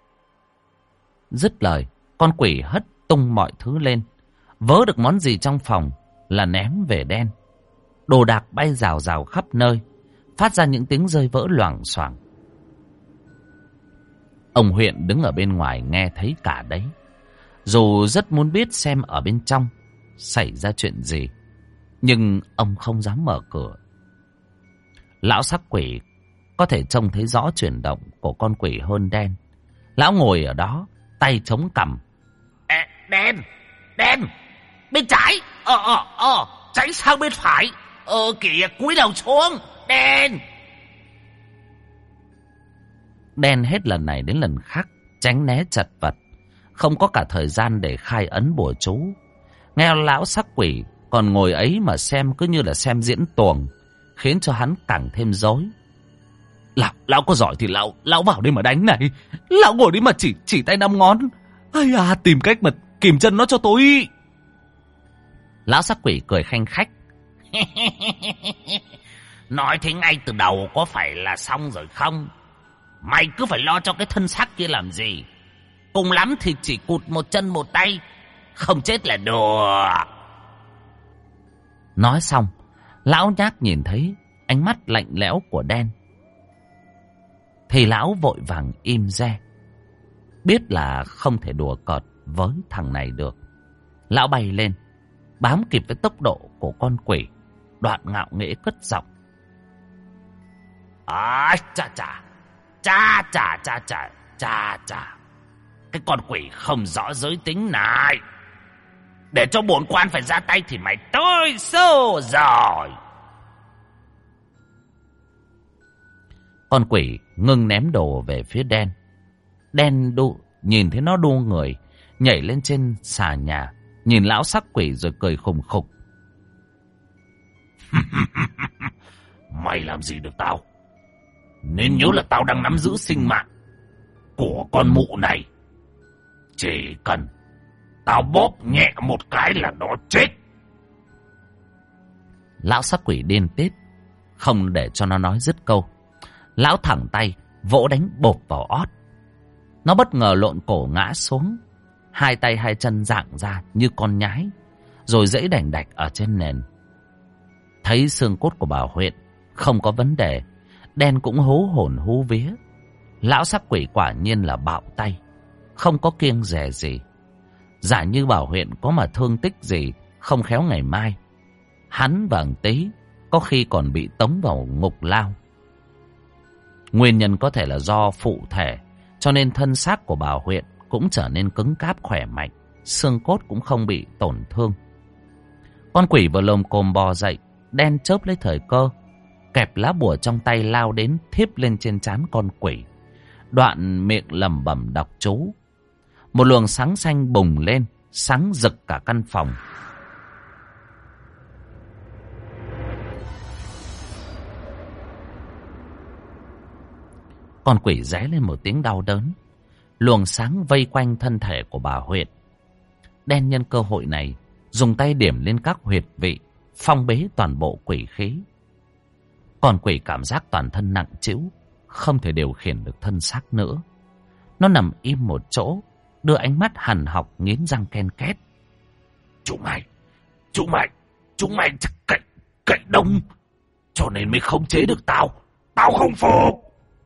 Dứt lời, con quỷ hất tung mọi thứ lên. Vớ được món gì trong phòng là ném về Đen. Đồ đạc bay rào rào khắp nơi, phát ra những tiếng rơi vỡ loảng xoảng. Ông huyện đứng ở bên ngoài nghe thấy cả đấy. Dù rất muốn biết xem ở bên trong xảy ra chuyện gì, nhưng ông không dám mở cửa. Lão sắc quỷ có thể trông thấy rõ chuyển động của con quỷ hơn đen. Lão ngồi ở đó, tay chống cằm. Đen, đen, bên trái, tránh sang bên phải, kìa cúi đầu xuống, đen. Đen hết lần này đến lần khác tránh né chật vật, không có cả thời gian để khai ấn bùa chú. Nghe lão sắc quỷ còn ngồi ấy mà xem cứ như là xem diễn tuồng, khiến cho hắn càng thêm rối. Lão có giỏi thì lão vào đây mà đánh này. Lão ngồi đi mà chỉ tay 5 ngón. Ây à, tìm cách mà kìm chân nó cho tôi. Lão sắc quỷ cười khanh khách. Nói thế ngay từ đầu có phải là xong rồi không? Mày cứ phải lo cho cái thân xác kia làm gì? Cùng lắm thì chỉ cụt một chân một tay, không chết là đùa. Nói xong, lão nhác nhìn thấy ánh mắt lạnh lẽo của đen, thì lão vội vàng im re. Biết là không thể đùa cợt với thằng này được. Lão bay lên, bám kịp với tốc độ của con quỷ, đoạn ngạo nghễ cất giọng. Chà. Cái con quỷ không rõ giới tính này, để cho bổn quan phải ra tay thì mày tôi xô rồi. Con quỷ ngưng ném đồ về phía đen. Đen nhìn thấy nó đu người, nhảy lên trên xà nhà, nhìn lão sắc quỷ rồi cười khùng khục. Mày làm gì được tao? Nên nhớ là tao đang nắm giữ sinh mạng của con mụ này. Chỉ cần tao bóp nhẹ một cái là nó chết. Lão sắc quỷ điên tít, không để cho nó nói dứt câu. Lão thẳng tay vỗ đánh bộp vào ót. Nó bất ngờ lộn cổ ngã xuống, hai tay hai chân rạng ra như con nhái, rồi giãy đành đạch ở trên nền. Thấy xương cốt của bà huyện không có vấn đề, đen cũng hú hồn hú vía. Lão sắc quỷ quả nhiên là bạo tay, không có kiêng dè gì. Giả như bảo huyện có mà thương tích gì, không khéo ngày mai hắn và Tý có khi còn bị tống vào ngục lao. Nguyên nhân có thể là do phụ thể, cho nên thân xác của bà huyện cũng trở nên cứng cáp khỏe mạnh, xương cốt cũng không bị tổn thương. Con quỷ vừa lồm cồm bò dậy, đen chớp lấy thời cơ, kẹp lá bùa trong tay lao đến thiếp lên trên trán con quỷ, đoạn miệng lẩm bẩm đọc chú. Một luồng sáng xanh bùng lên, sáng rực cả căn phòng. Con quỷ ré lên một tiếng đau đớn. Luồng sáng vây quanh thân thể của bà huyện. Đen nhân cơ hội này dùng tay điểm lên các huyệt vị, phong bế toàn bộ quỷ khí. Con quỷ cảm giác toàn thân nặng trĩu, không thể điều khiển được thân xác nữa. Nó nằm im một chỗ, đưa ánh mắt hằn học nghiến răng ken két. Chúng mày cậy đông, cho nên mới không chế được tao. Tao không phục.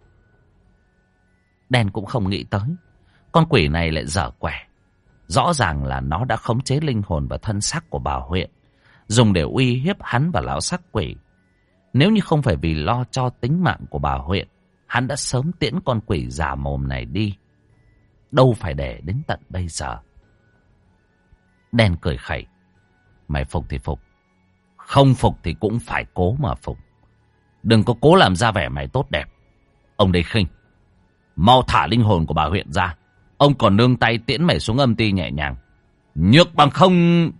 Đen cũng không nghĩ tới con quỷ này lại dở quẻ. Rõ ràng là nó đã khống chế linh hồn và thân xác của bà huyện, dùng để uy hiếp hắn và lão sắc quỷ. Nếu như không phải vì lo cho tính mạng của bà huyện, hắn đã sớm tiễn con quỷ già mồm này đi, đâu phải để đến tận bây giờ. Đen cười khẩy. Mày phục thì phục, không phục thì cũng phải cố mà phục. Đừng có cố làm ra vẻ mày tốt đẹp. Ông đây khinh. Mau thả linh hồn của bà huyện ra. Ông còn nương tay tiễn mày xuống âm ty nhẹ nhàng. Nhược bằng không.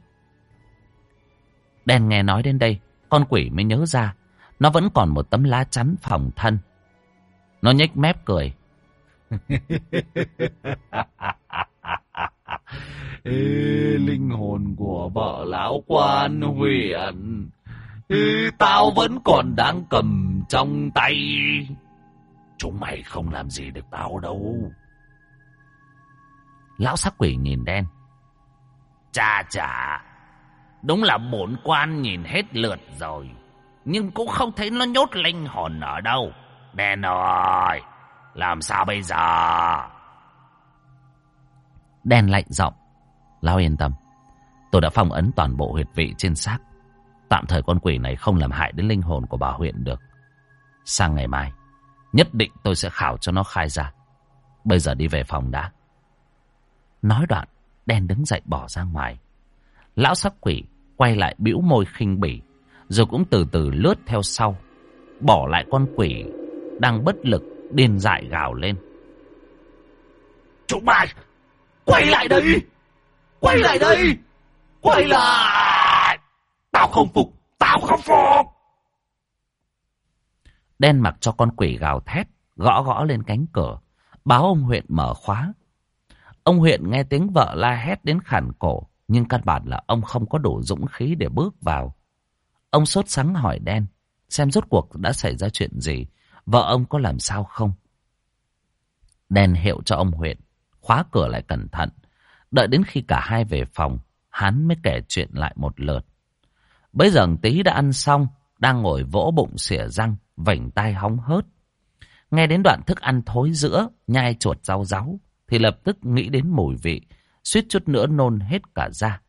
Đen nghe nói đến đây, con quỷ mới nhớ ra nó vẫn còn một tấm lá chắn phòng thân. Nó nhếch mép cười. Ê, linh hồn của vợ lão quan huyện, tao vẫn còn đang cầm trong tay. Chúng mày không làm gì được tao đâu. Lão sắc quỷ nhìn đen. Chà, đúng là bổn quan nhìn hết lượt rồi, nhưng cũng không thấy nó nhốt linh hồn ở đâu. Đen ơi, làm sao bây giờ? Đen lạnh giọng. Lão yên tâm. Tôi đã phong ấn toàn bộ huyệt vị trên xác. Tạm thời con quỷ này không làm hại đến linh hồn của bà huyện được. Sang ngày mai, nhất định tôi sẽ khảo cho nó khai ra. Bây giờ đi về phòng đã. Nói đoạn, Đen đứng dậy bỏ ra ngoài. Lão sắc quỷ quay lại bĩu môi khinh bỉ, rồi cũng từ từ lướt theo sau, bỏ lại con quỷ đang bất lực điên dại gào lên. Chúng mày, quay lại đây! Quay lại đây! Quay lại! Tao không phục! Tao không phục! Đen mặc cho con quỷ gào thét, gõ gõ lên cánh cửa, báo ông huyện mở khóa. Ông huyện nghe tiếng vợ la hét đến khản cổ, nhưng căn bản là ông không có đủ dũng khí để bước vào. Ông sốt sắng hỏi Đen, xem rốt cuộc đã xảy ra chuyện gì, vợ ông có làm sao không. Đen hiệu cho ông huyện, khóa cửa lại cẩn thận. Đợi đến khi cả hai về phòng, hắn mới kể chuyện lại một lượt. Bây giờ Tý đã ăn xong, đang ngồi vỗ bụng xỉa răng, vểnh tai hóng hớt. Nghe đến đoạn thức ăn thối rữa, nhai chuột rau ráu, thì lập tức nghĩ đến mùi vị, suýt chút nữa nôn hết cả ra.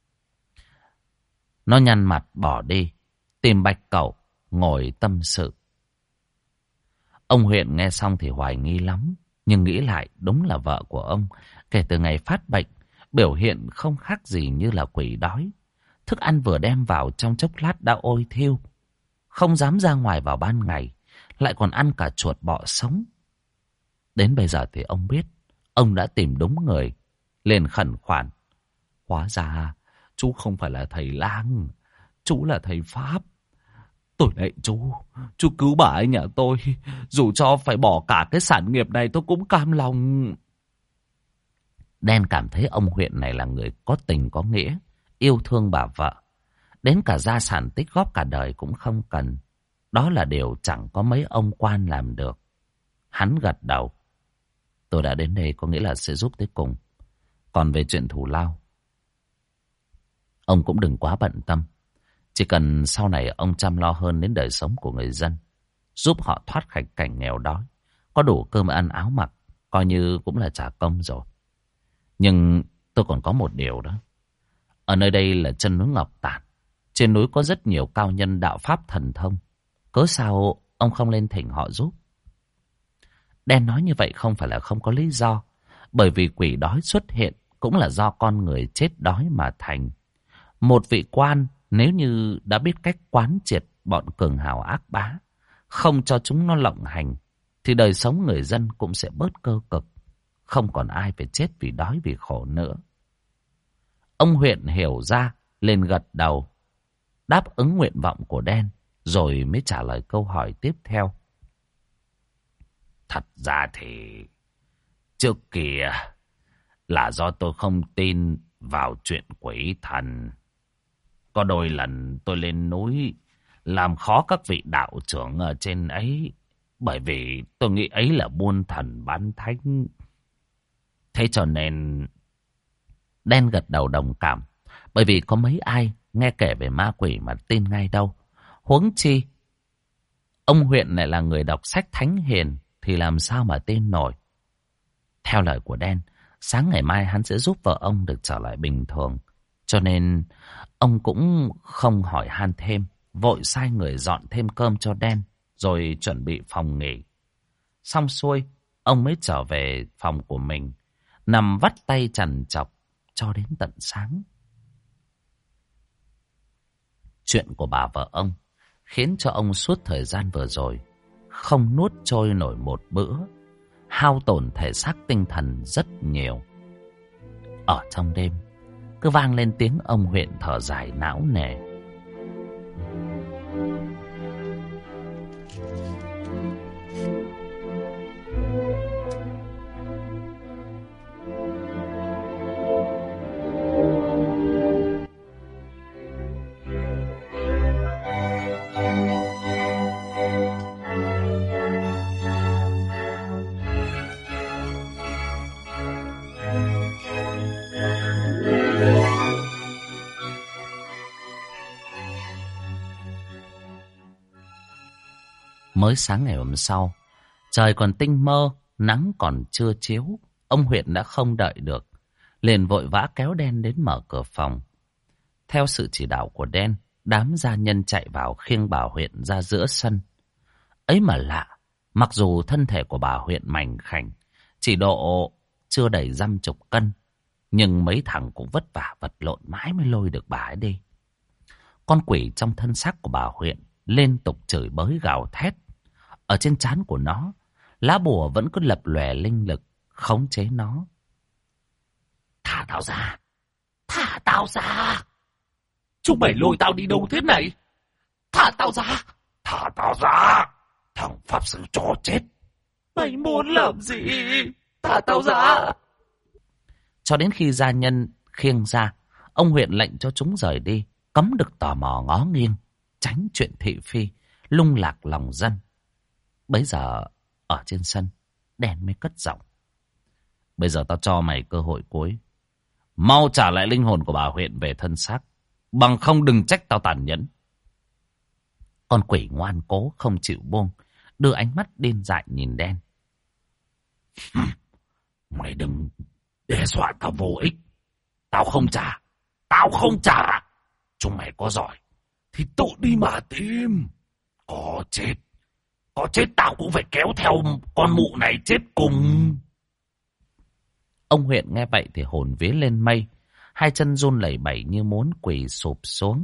Nó nhăn mặt bỏ đi, tìm Bạch Cẩu, ngồi tâm sự. Ông huyện nghe xong thì hoài nghi lắm, nhưng nghĩ lại đúng là vợ của ông. Kể từ ngày phát bệnh, biểu hiện không khác gì như là quỷ đói. Thức ăn vừa đem vào trong chốc lát đã ôi thiêu, không dám ra ngoài vào ban ngày, lại còn ăn cả chuột bọ sống. Đến bây giờ thì ông biết, ông đã tìm đúng người, liền khẩn khoản. Hóa ra, chú không phải là thầy lang, chú là thầy Pháp. Tôi lạy chú cứu bà ấy nhà tôi, dù cho phải bỏ cả cái sản nghiệp này tôi cũng cam lòng. Đen cảm thấy ông huyện này là người có tình có nghĩa, yêu thương bà vợ. Đến cả gia sản tích góp cả đời cũng không cần. Đó là điều chẳng có mấy ông quan làm được. Hắn gật đầu. Tôi đã đến đây có nghĩa là sẽ giúp tới cùng. Còn về chuyện thù lao, ông cũng đừng quá bận tâm. Chỉ cần sau này ông chăm lo hơn đến đời sống của người dân, giúp họ thoát khỏi cảnh nghèo đói, có đủ cơm ăn áo mặc, coi như cũng là trả công rồi. Nhưng tôi còn có một điều đó. Ở nơi đây là chân núi Ngọc Tản. Trên núi có rất nhiều cao nhân đạo pháp thần thông. Cớ sao ông không lên thỉnh họ giúp? Đen nói như vậy không phải là không có lý do. Bởi vì quỷ đói xuất hiện cũng là do con người chết đói mà thành. Một vị quan nếu như đã biết cách quán triệt bọn cường hào ác bá, không cho chúng nó lộng hành, thì đời sống người dân cũng sẽ bớt cơ cực. Không còn ai phải chết vì đói vì khổ nữa. Ông huyện hiểu ra, lên gật đầu, đáp ứng nguyện vọng của Đen, rồi mới trả lời câu hỏi tiếp theo. Thật ra thì trước kia là do tôi không tin vào chuyện quỷ thần. Có đôi lần tôi lên núi làm khó các vị đạo trưởng ở trên ấy, bởi vì tôi nghĩ ấy là buôn thần bán thánh. Thế cho nên Đen gật đầu đồng cảm, bởi vì có mấy ai nghe kể về ma quỷ mà tin ngay đâu. Huống chi ông huyện lại là người đọc sách thánh hiền, thì làm sao mà tin nổi. Theo lời của Đen, sáng ngày mai hắn sẽ giúp vợ ông được trở lại bình thường. Cho nên ông cũng không hỏi han thêm, vội sai người dọn thêm cơm cho Đen, rồi chuẩn bị phòng nghỉ. Xong xuôi, ông mới trở về phòng của mình, nằm vắt tay trằn trọc cho đến tận sáng. Chuyện của bà vợ ông khiến cho ông suốt thời gian vừa rồi không nuốt trôi nổi một bữa, hao tổn thể xác tinh thần rất nhiều. Ở trong đêm cứ vang lên tiếng ông huyện thở dài não nề. Mới sáng ngày hôm sau, trời còn tinh mơ, nắng còn chưa chiếu, ông huyện đã không đợi được, liền vội vã kéo đen đến mở cửa phòng. Theo sự chỉ đạo của đen, đám gia nhân chạy vào khiêng bà huyện ra giữa sân. Ấy mà lạ, mặc dù thân thể của bà huyện mảnh khảnh, chỉ độ chưa đầy 50 cân, nhưng mấy thằng cũng vất vả vật lộn mãi mới lôi được bà ấy đi. Con quỷ trong thân xác của bà huyện liên tục chửi bới gào thét. Ở trên trán của nó, lá bùa vẫn cứ lập lòe linh lực, khống chế nó. Thả tao ra! Thả tao ra! Chúng mày lôi tao đi đâu thế này? Thả tao ra! Thả tao ra! Thằng pháp sư chó chết! Mày muốn làm gì? Thả tao ra! Cho đến khi gia nhân khiêng ra, ông huyện lệnh cho chúng rời đi, cấm được tò mò ngó nghiêng, tránh chuyện thị phi, lung lạc lòng dân. Bấy giờ, ở trên sân, đen mới cất giọng. Bây giờ tao cho mày cơ hội cuối. Mau trả lại linh hồn của bà huyện về thân xác, bằng không đừng trách tao tàn nhẫn. Con quỷ ngoan cố không chịu buông, đưa ánh mắt điên dại nhìn đen. Mày đừng đe dọa tao vô ích. Tao không trả. Tao không trả. Chúng mày có giỏi thì tự đi mà tìm. Có chết tao cũng phải kéo theo con mụ này chết cùng. Ông huyện nghe vậy thì hồn vía lên mây, hai chân run lẩy bẩy như muốn quỳ sụp xuống.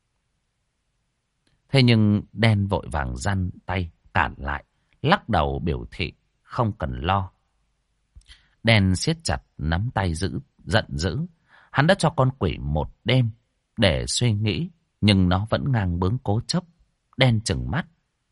Thế nhưng đen vội vàng giăng tay cản lại, lắc đầu biểu thị không cần lo. Đen siết chặt nắm tay giận dữ. Hắn đã cho con quỷ một đêm để suy nghĩ, nhưng nó vẫn ngang bướng cố chấp. Đen trừng mắt.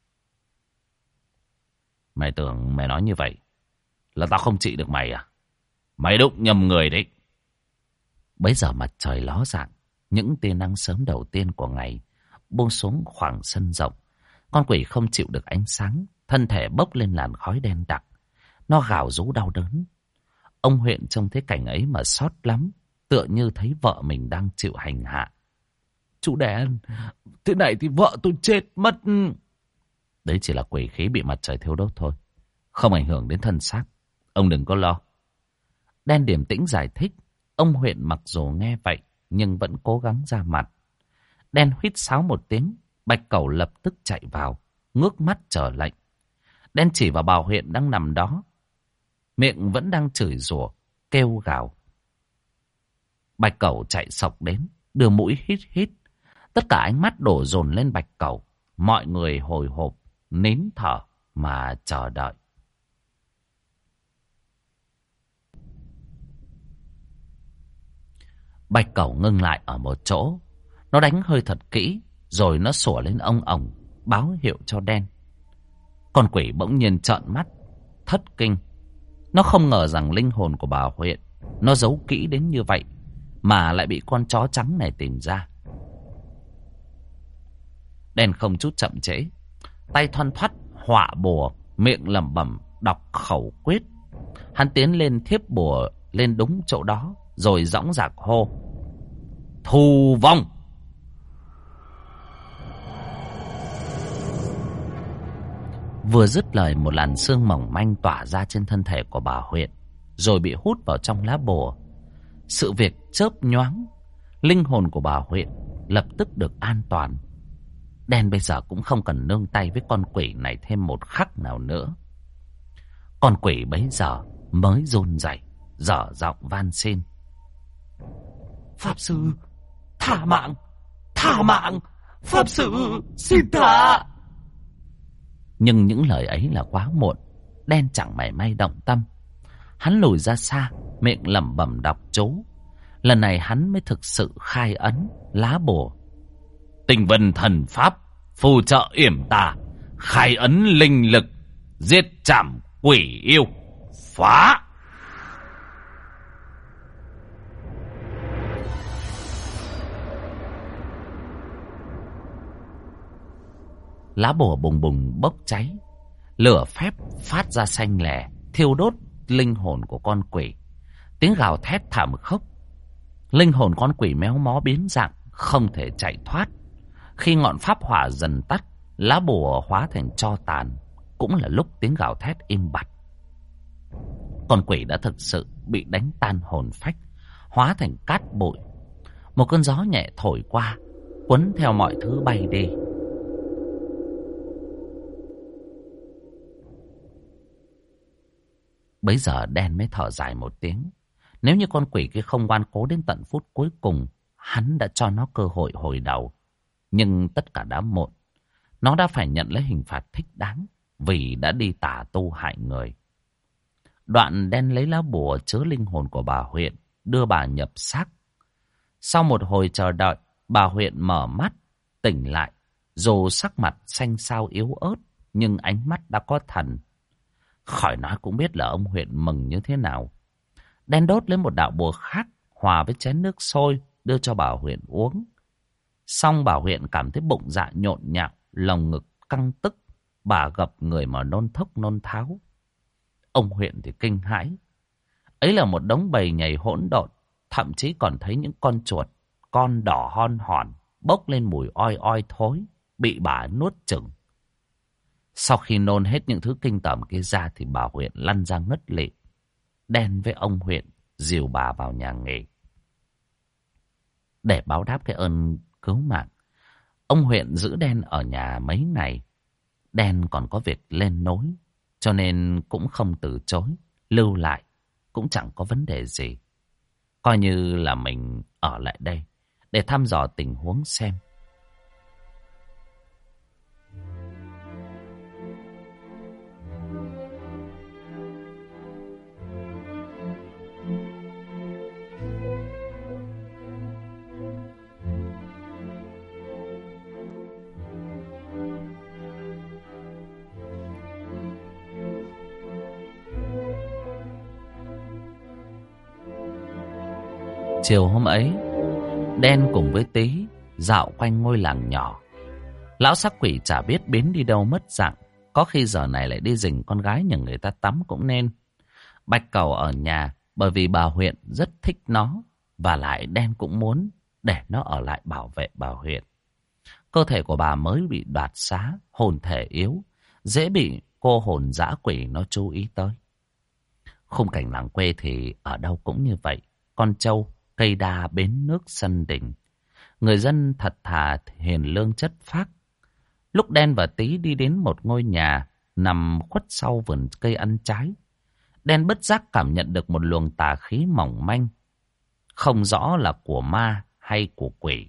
Mày tưởng mày nói như vậy là tao không trị được mày à? Mày đụng nhầm người đấy. Bấy giờ mặt trời ló dạng, những tia nắng sớm đầu tiên của ngày buông xuống khoảng sân rộng. Con quỷ không chịu được ánh sáng, thân thể bốc lên làn khói đen đặc. Nó gào rú đau đớn. Ông huyện trông thấy cảnh ấy mà xót lắm, tựa như thấy vợ mình đang chịu hành hạ. Chú đen, thế này thì vợ tôi chết mất. Đấy chỉ là quỷ khí bị mặt trời thiêu đốt thôi, không ảnh hưởng đến thân xác. Ông đừng có lo. Đen điềm tĩnh giải thích. Ông huyện mặc dù nghe vậy nhưng vẫn cố gắng ra mặt. Đen huýt sáo một tiếng, Bạch Cẩu lập tức chạy vào, ngước mắt chờ lệnh. Đen chỉ vào bà huyện đang nằm đó, miệng vẫn đang chửi rủa, kêu gào. Bạch Cẩu chạy sộc đến, đưa mũi hít hít. Tất cả ánh mắt đổ dồn lên Bạch Cẩu. Mọi người hồi hộp, nín thở mà chờ đợi. Bạch Cẩu ngưng lại ở một chỗ. Nó đánh hơi thật kỹ, rồi nó sủa lên ông ổng, báo hiệu cho đen. Con quỷ bỗng nhiên trợn mắt, thất kinh. Nó không ngờ rằng linh hồn của bà huyện nó giấu kỹ đến như vậy, mà lại bị con chó trắng này tìm ra. Đen không chút chậm trễ, tay thoăn thoắt họa bùa, miệng lẩm bẩm đọc khẩu quyết. Hắn tiến lên thiếp bùa lên đúng chỗ đó, rồi dõng dạc hô: Thù vong! Vừa dứt lời, một làn sương mỏng manh tỏa ra trên thân thể của bà huyện, rồi bị hút vào trong lá bùa. Sự việc chớp nhoáng, linh hồn của bà huyện lập tức được an toàn. Đen bây giờ cũng không cần nương tay với con quỷ này thêm một khắc nào nữa. Con quỷ bấy giờ mới run rẩy, dở giọng van xin: Pháp sư, tha mạng! Tha mạng! Pháp sư, xin tha! Nhưng những lời ấy là quá muộn. Đen chẳng mảy may động tâm. Hắn lùi ra xa, miệng lẩm bẩm đọc chú. Lần này hắn mới thực sự khai ấn lá bùa. Tinh vân thần pháp, phù trợ yểm tà, khai ấn linh lực, giết chảm quỷ yêu, phá! Lá bùa bùng bùng bốc cháy, lửa phép phát ra xanh lẻ, thiêu đốt linh hồn của con quỷ. Tiếng gào thét thảm khốc. Linh hồn con quỷ méo mó biến dạng, không thể chạy thoát. Khi ngọn pháp hỏa dần tắt, lá bùa hóa thành tro tàn, cũng là lúc tiếng gào thét im bặt. Con quỷ đã thực sự bị đánh tan hồn phách, hóa thành cát bụi. Một cơn gió nhẹ thổi qua, cuốn theo mọi thứ bay đi. Bấy giờ đen mới thở dài một tiếng. Nếu như con quỷ kia không ngoan cố đến tận phút cuối cùng, hắn đã cho nó cơ hội hồi đầu. Nhưng tất cả đã muộn. Nó đã phải nhận lấy hình phạt thích đáng vì đã đi tà tu hại người. Đoạn đen lấy lá bùa chứa linh hồn của bà huyện, đưa bà nhập xác. Sau một hồi chờ đợi, bà huyện mở mắt, tỉnh lại. Dù sắc mặt xanh xao yếu ớt, nhưng ánh mắt đã có thần. Khỏi nói cũng biết là ông huyện mừng như thế nào. Đen đốt lấy một đạo bùa khác, hòa với chén nước sôi, đưa cho bà huyện uống. Xong bà huyện cảm thấy bụng dạ nhộn nhạo, lồng ngực căng tức. Bà gập người mà nôn thốc nôn tháo. Ông huyện thì kinh hãi. Ấy là một đống bầy nhầy hỗn độn, thậm chí còn thấy những con chuột, con đỏ hon hòn, bốc lên mùi oi oi thối, bị bà nuốt chửng. Sau khi nôn hết những thứ kinh tởm kia ra thì bà huyện lăn ra ngất lịm. Đen với ông huyện dìu bà vào nhà nghỉ. Để báo đáp cái ơn cứu mạng, ông huyện giữ Đen ở nhà mấy ngày. Đen còn có việc lên nối, cho nên cũng không từ chối. Lưu lại cũng chẳng có vấn đề gì. Coi như là mình ở lại đây để thăm dò tình huống xem. Chiều hôm ấy, Đen cùng với Tý dạo quanh ngôi làng nhỏ. Lão sắc quỷ chả biết biến đi đâu mất dạng. Có khi giờ này lại đi rình con gái nhà người ta tắm cũng nên. Bạch Cầu ở nhà bởi vì bà huyện rất thích nó. Và lại Đen cũng muốn để nó ở lại bảo vệ bà huyện. Cơ thể của bà mới bị đoạt xá, hồn thể yếu, dễ bị cô hồn dã quỷ nó chú ý tới. Khung cảnh làng quê thì ở đâu cũng như vậy. Con trâu, cây đa, bến nước, sân đình. Người dân thật thà, hiền lương, chất phác. Lúc Đen và Tý đi đến một ngôi nhà nằm khuất sau vườn cây ăn trái, Đen bất giác cảm nhận được một luồng tà khí mỏng manh, không rõ là của ma hay của quỷ.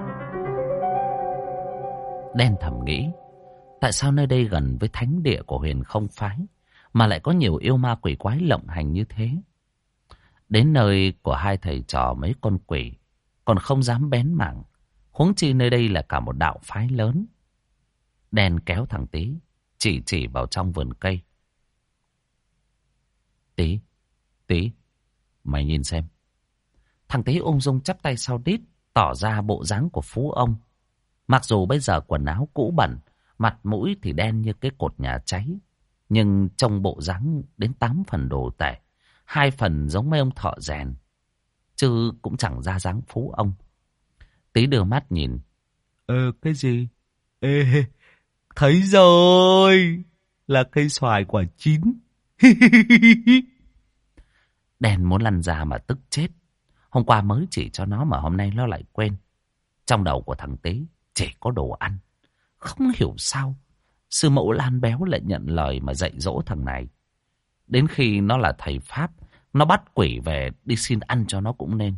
Đen thầm nghĩ, tại sao nơi đây gần với thánh địa của Huyền Không Phái mà lại có nhiều yêu ma quỷ quái lộng hành như thế? Đến nơi của hai thầy trò mấy con quỷ còn không dám bén mảng, huống chi nơi đây là cả một đạo phái lớn. Đen kéo thằng Tý chỉ vào trong vườn cây. Tý, mày nhìn xem. Thằng Tý ung dung chắp tay sau đít, tỏ ra bộ dáng của phú ông. Mặc dù bây giờ quần áo cũ bẩn, mặt mũi thì đen như cái cột nhà cháy, nhưng trông bộ dáng đến 8 phần đồ tệ, 2 phần giống mấy ông thợ rèn, chứ cũng chẳng ra dáng phú ông. Tý đưa mắt nhìn. Cái gì? Thấy rồi, là cây xoài quả chín. Đen muốn lăn ra mà tức chết. Hôm qua mới chỉ cho nó mà hôm nay nó lại quên. Trong đầu của thằng Tý chỉ có đồ ăn. Không hiểu sao sư mẫu Lan Béo lại nhận lời mà dạy dỗ thằng này. Đến khi nó là thầy Pháp, nó bắt quỷ về đi xin ăn cho nó cũng nên.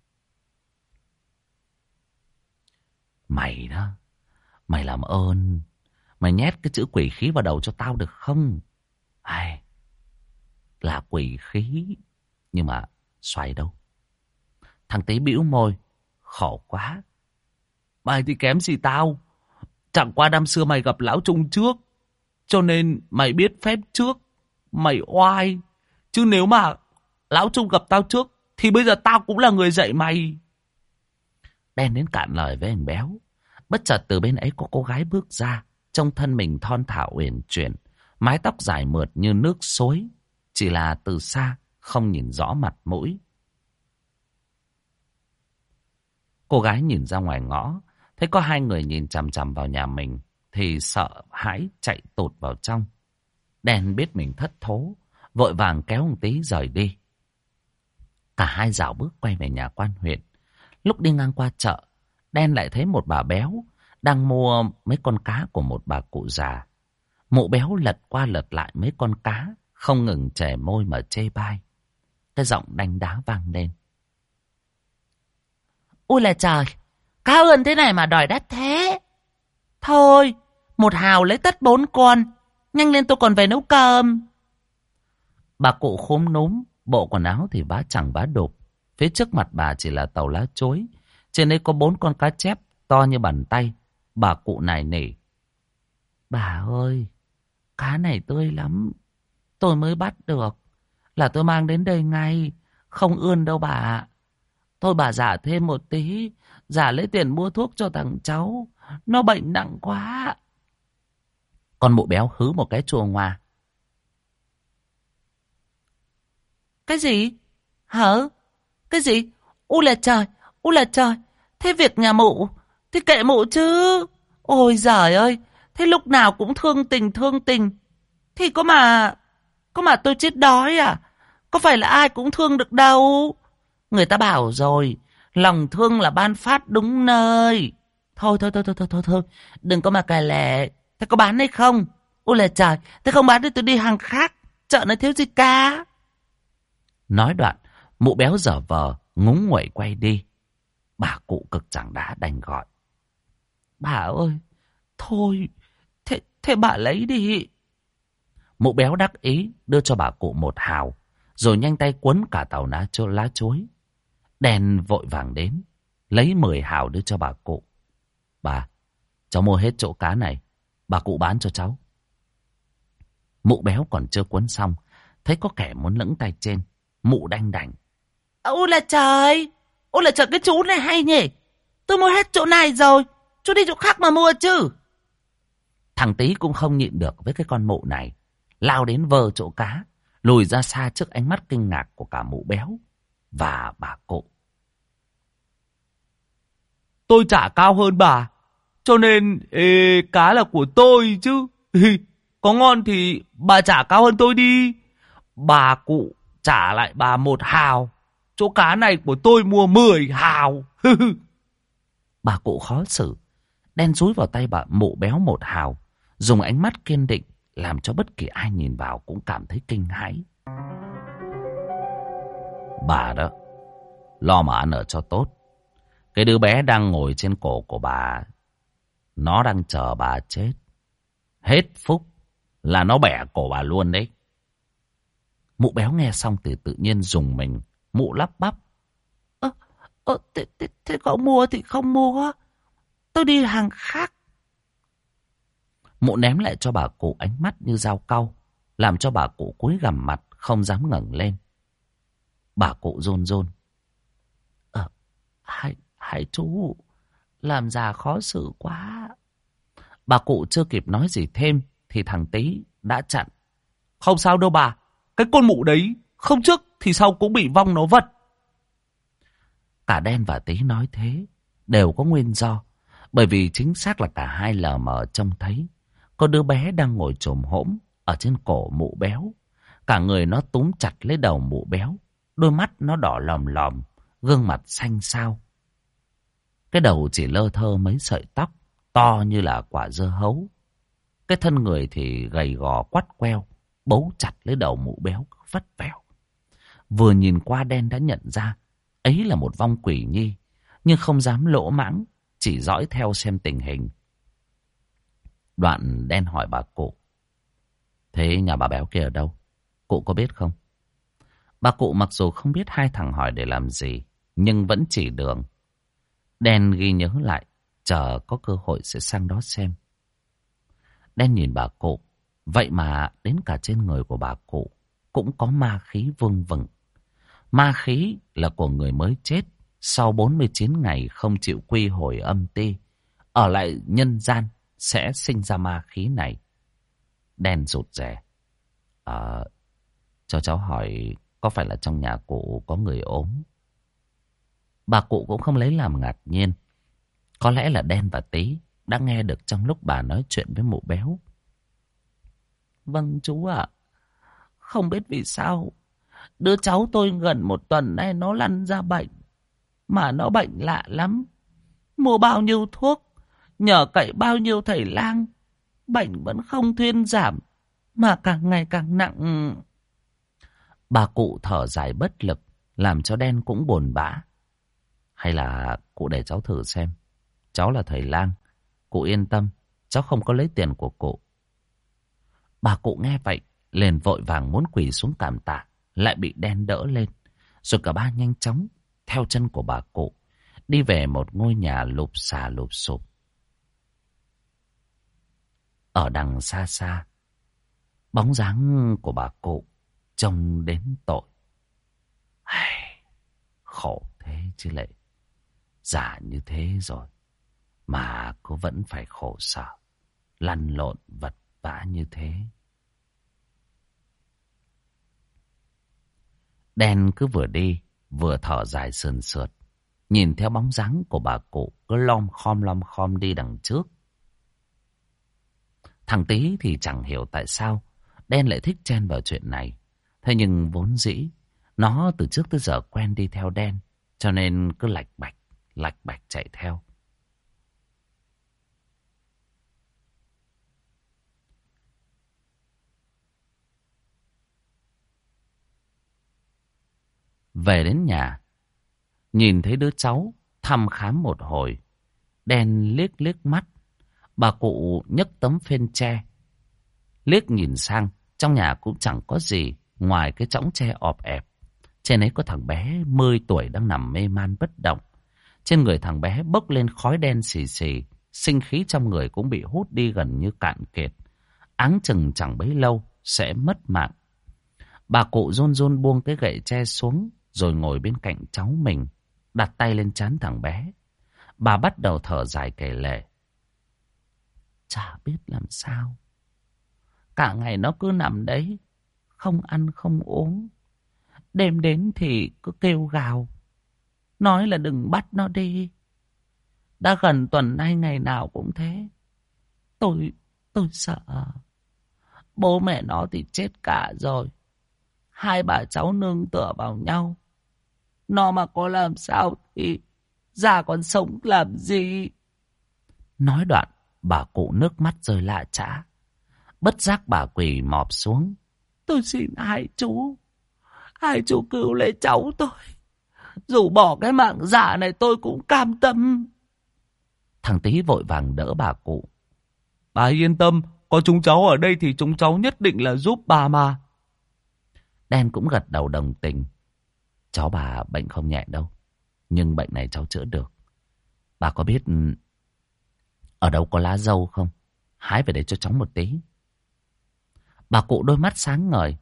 Mày đó, mày làm ơn, mày nhét cái chữ quỷ khí vào đầu cho tao được không? Ai, là quỷ khí, nhưng mà xoay đâu? Thằng Tý bĩu môi, khổ quá. Mày thì kém gì tao, chẳng qua năm xưa mày gặp lão Trung trước, cho nên mày biết phép trước, mày oai. Chứ nếu mà lão Trung gặp tao trước, thì bây giờ tao cũng là người dạy mày. Đen đến cạn lời với anh Béo. Bất chợt từ bên ấy có cô gái bước ra, trông thân mình thon thả uyển chuyển, mái tóc dài mượt như nước xối, chỉ là từ xa không nhìn rõ mặt mũi. Cô gái nhìn ra ngoài ngõ, thấy có hai người nhìn chằm chằm vào nhà mình thì sợ hãi chạy tụt vào trong. Đen biết mình thất thố, vội vàng kéo một tí rời đi. Cả hai dạo bước quay về nhà quan huyện. Lúc đi ngang qua chợ, Đen lại thấy một bà béo đang mua mấy con cá của một bà cụ già. Mụ béo lật qua lật lại mấy con cá, không ngừng chẻ môi mà chê bai. Cái giọng đanh đá vang lên. Ôi là trời, cá ươn thế này mà đòi đắt thế. Thôi, 1 hào lấy tất 4 con. Nhanh lên tôi còn về nấu cơm. Bà cụ khúm núm, bộ quần áo thì vá chẳng vá đục. Phía trước mặt bà chỉ là tàu lá chuối. Trên đây có 4 con cá chép to như bàn tay. Bà cụ nài nỉ. Bà ơi, cá này tươi lắm. Tôi mới bắt được. Là tôi mang đến đây ngay. Không ươn đâu bà. Thôi bà giả thêm một tí. Giả lấy tiền mua thuốc cho thằng cháu. Nó bệnh nặng quá. Con mụ béo hứ một cái chua ngoa. Cái gì? Hả? Cái gì? Ôi là trời. Thế việc nhà mụ thì kệ mụ chứ. Ôi giời ơi. Thế lúc nào cũng thương tình. Thì có mà tôi chết đói à? Có phải là ai cũng thương được đâu. Người ta bảo rồi, lòng thương là ban phát đúng nơi. Thôi. Đừng có mà cà lè. Thế có bán hay không? Ôi là trời. Thế không bán thì tôi đi hàng khác. Chợ nó thiếu gì cá. Nói đoạn, mụ béo dở vờ, ngúng nguậy quay đi. Bà cụ cực chẳng đá đành gọi. Bà ơi, thôi, thế bà lấy đi. Mụ béo đắc ý đưa cho bà cụ 1 hào, rồi nhanh tay quấn cả tàu lá chuối. Đen vội vàng đến, lấy 10 hào đưa cho bà cụ. Bà, cháu mua hết chỗ cá này, bà cụ bán cho cháu. Mụ béo còn chưa quấn xong, thấy có kẻ muốn lẫng tay trên. Mụ đanh đành. Ôi là trời, cái chú này hay nhỉ. Tôi mua hết chỗ này rồi, chú đi chỗ khác mà mua chứ. Thằng Tý cũng không nhịn được với cái con mụ này, lao đến vơ chỗ cá, lùi ra xa trước ánh mắt kinh ngạc của cả mụ béo và bà cụ. Tôi trả cao hơn bà, cho nên cá là của tôi chứ. Có ngon thì bà trả cao hơn tôi đi. Bà cụ trả lại bà 1 hào. Chỗ cá này của tôi mua 10 hào. Bà cụ khó xử, đen dúi vào tay bà mụ béo 1 hào, dùng ánh mắt kiên định làm cho bất kỳ ai nhìn vào cũng cảm thấy kinh hãi. Bà đó, lo mà ăn ở cho tốt. Cái đứa bé đang ngồi trên cổ của bà, nó đang chờ bà chết. Hết phúc là nó bẻ cổ bà luôn đấy. Mụ béo nghe xong thì tự nhiên rùng mình. Mụ lắp bắp. Thế cậu mua thì không mua. Tôi đi hàng khác. Mụ ném lại cho bà cụ ánh mắt như dao cau, làm cho bà cụ cúi gằm mặt, không dám ngẩng lên. Bà cụ run run. Hai chú, làm già khó xử quá. Bà cụ chưa kịp nói gì thêm thì thằng Tý đã chặn. Không sao đâu bà. Cái con mụ đấy, không trước thì sau cũng bị vong nó vật. Cả Đen và Tý nói thế đều có nguyên do. Bởi vì chính xác là cả hai lờ mờ trông thấy có đứa bé đang ngồi chồm hổm ở trên cổ mụ béo. Cả người nó túm chặt lấy đầu mụ béo. Đôi mắt nó đỏ lòm lòm, gương mặt xanh xao. Cái đầu chỉ lơ thơ mấy sợi tóc to như là quả dưa hấu. Cái thân người thì gầy gò quắt queo, bấu chặt lấy đầu mụ béo vắt vẻo. Vừa nhìn qua Đen đã nhận ra ấy là một vong quỷ nhi, nhưng không dám lỗ mãng, chỉ dõi theo xem tình hình. Đoạn Đen hỏi bà cụ. Thế nhà bà béo kia ở đâu? Cụ có biết không? Bà cụ mặc dù không biết hai thằng hỏi để làm gì, nhưng vẫn chỉ đường. Đen ghi nhớ lại, chờ có cơ hội sẽ sang đó xem. Đen nhìn bà cụ, vậy mà đến cả trên người của bà cụ cũng có ma khí vương vừng. Ma khí là của người mới chết, sau 49 ngày không chịu quy hồi âm ti, ở lại nhân gian sẽ sinh ra ma khí này. Đen rụt rè. Cho cháu hỏi, có phải là trong nhà cụ có người ốm? Bà cụ cũng không lấy làm ngạc nhiên. Có lẽ là Đen và Tý đã nghe được trong lúc bà nói chuyện với mụ béo. Vâng chú ạ. Không biết vì sao, Đứa cháu tôi gần 1 tuần nay nó lăn ra bệnh. Mà nó bệnh lạ lắm. Mua bao nhiêu thuốc, nhờ cậy bao nhiêu thầy lang, bệnh vẫn không thuyên giảm, mà càng ngày càng nặng. Bà cụ thở dài bất lực, làm cho Đen cũng buồn bã. Hay là cụ để cháu thử xem. Cháu là thầy lang. Cụ yên tâm, cháu không có lấy tiền của cụ. Bà cụ nghe vậy, liền vội vàng muốn quỳ xuống cảm tạ, lại bị Đen đỡ lên. Rồi cả ba nhanh chóng theo chân của bà cụ đi về một ngôi nhà lụp xà lụp xụp. Ở đằng xa xa, bóng dáng của bà cụ trông đến tội. Khổ thế chứ lệ. Già như thế rồi mà cô vẫn phải khổ sở, lăn lộn vật vã như thế. Đen cứ vừa đi vừa thở dài sườn sượt, nhìn theo bóng dáng của bà cụ cứ lom khom đi đằng trước. Thằng Tý thì chẳng hiểu tại sao Đen lại thích chen vào chuyện này. Thế nhưng vốn dĩ nó từ trước tới giờ quen đi theo Đen, cho nên cứ lạch bạch chạy theo. Về đến nhà, nhìn thấy đứa cháu thăm khám một hồi, Đen liếc mắt. Bà cụ nhấc tấm phên tre, liếc nhìn sang, trong nhà cũng chẳng có gì ngoài cái chõng tre ọp ẹp. Trên ấy có thằng bé 10 tuổi đang nằm mê man bất động. Trên người thằng bé bốc lên khói đen xì xì, sinh khí trong người cũng bị hút đi gần như cạn kiệt. Áng chừng chẳng bấy lâu sẽ mất mạng. Bà cụ run buông cái gậy tre xuống, rồi ngồi bên cạnh cháu mình, đặt tay lên trán thằng bé. Bà bắt đầu thở dài kể lể. Chả biết làm sao. Cả ngày nó cứ nằm đấy, không ăn không uống. Đêm đến thì cứ kêu gào, nói là đừng bắt nó đi. Đã gần tuần nay ngày nào cũng thế. Tôi sợ. Bố mẹ nó thì chết cả rồi. Hai bà cháu nương tựa vào nhau. Nó mà có làm sao thì già còn sống làm gì. Nói đoạn, bà cụ nước mắt rơi lạ chã. Bất giác bà quỳ mọp xuống. Tôi xin hai chú cứu lấy cháu tôi. Dù bỏ cái mạng giả này tôi cũng cam tâm. Thằng Tý vội vàng đỡ bà cụ. Bà yên tâm, có chúng cháu ở đây thì chúng cháu nhất định là giúp bà mà. Đen cũng gật đầu đồng tình. Cháu bà bệnh không nhẹ đâu, nhưng bệnh này cháu chữa được. Bà có biết ở đâu có lá dâu không? Hái về để cho cháu một tí. Bà cụ đôi mắt sáng ngời.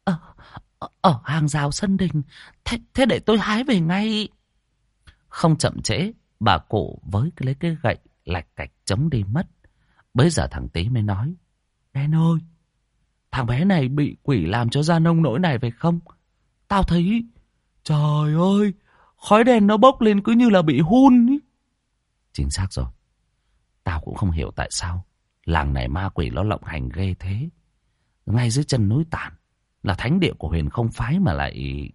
Ở hàng rào sân đình. Thế để tôi hái về ngay. Không chậm trễ, bà cụ với lấy cái gậy lạch cạch chống đi mất. Bấy giờ thằng Tý mới nói. Đen ơi, thằng bé này bị quỷ làm cho ra nông nỗi này phải không? Tao thấy, trời ơi, khói đen nó bốc lên cứ như là bị hun ý. Chính xác rồi. Tao cũng không hiểu tại sao làng này ma quỷ nó lộng hành ghê thế. Ngay dưới chân núi Tản là thánh địa của Huyền Không Phái mà lại...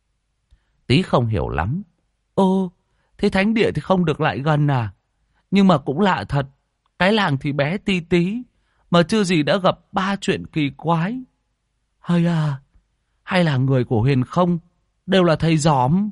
Tý không hiểu lắm. Thế thánh địa thì không được lại gần à? Nhưng mà cũng lạ thật. Cái làng thì bé tí tí, mà chưa gì đã gặp 3 chuyện kỳ quái. Hay là người của Huyền Không đều là thầy giỏm?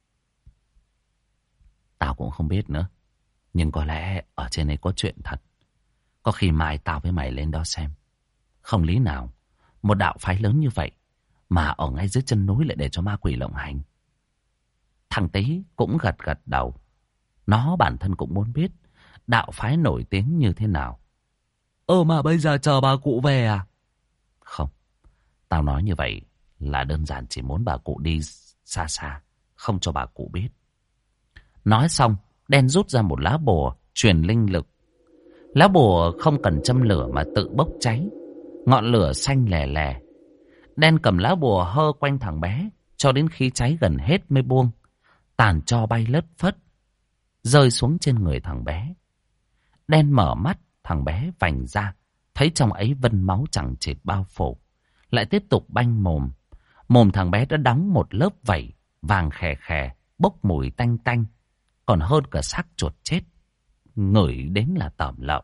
Tao cũng không biết nữa. Nhưng có lẽ ở trên này có chuyện thật. Có khi mai tao với mày lên đó xem. Không lý nào một đạo phái lớn như vậy mà ở ngay dưới chân núi lại để cho ma quỷ lộng hành. Thằng Tý cũng gật đầu. Nó bản thân cũng muốn biết đạo phái nổi tiếng như thế nào. Mà bây giờ chờ bà cụ về à? Không. Tao nói như vậy là đơn giản chỉ muốn bà cụ đi xa xa, không cho bà cụ biết. Nói xong, Đen rút ra một lá bùa truyền linh lực. Lá bùa không cần châm lửa mà tự bốc cháy. Ngọn lửa xanh lè lè. Đen cầm lá bùa hơ quanh thằng bé cho đến khi cháy gần hết mới buông. Tàn tro bay lất phất, rơi xuống trên người thằng bé. Đen mở mắt, thằng bé vành ra, thấy trong ấy vân máu chẳng chịt bao phủ. Lại tiếp tục banh mồm. Mồm thằng bé đã đóng một lớp vảy vàng khè khè, bốc mùi tanh tanh, còn hơn cả xác chuột chết, ngửi đến là tởm lợm.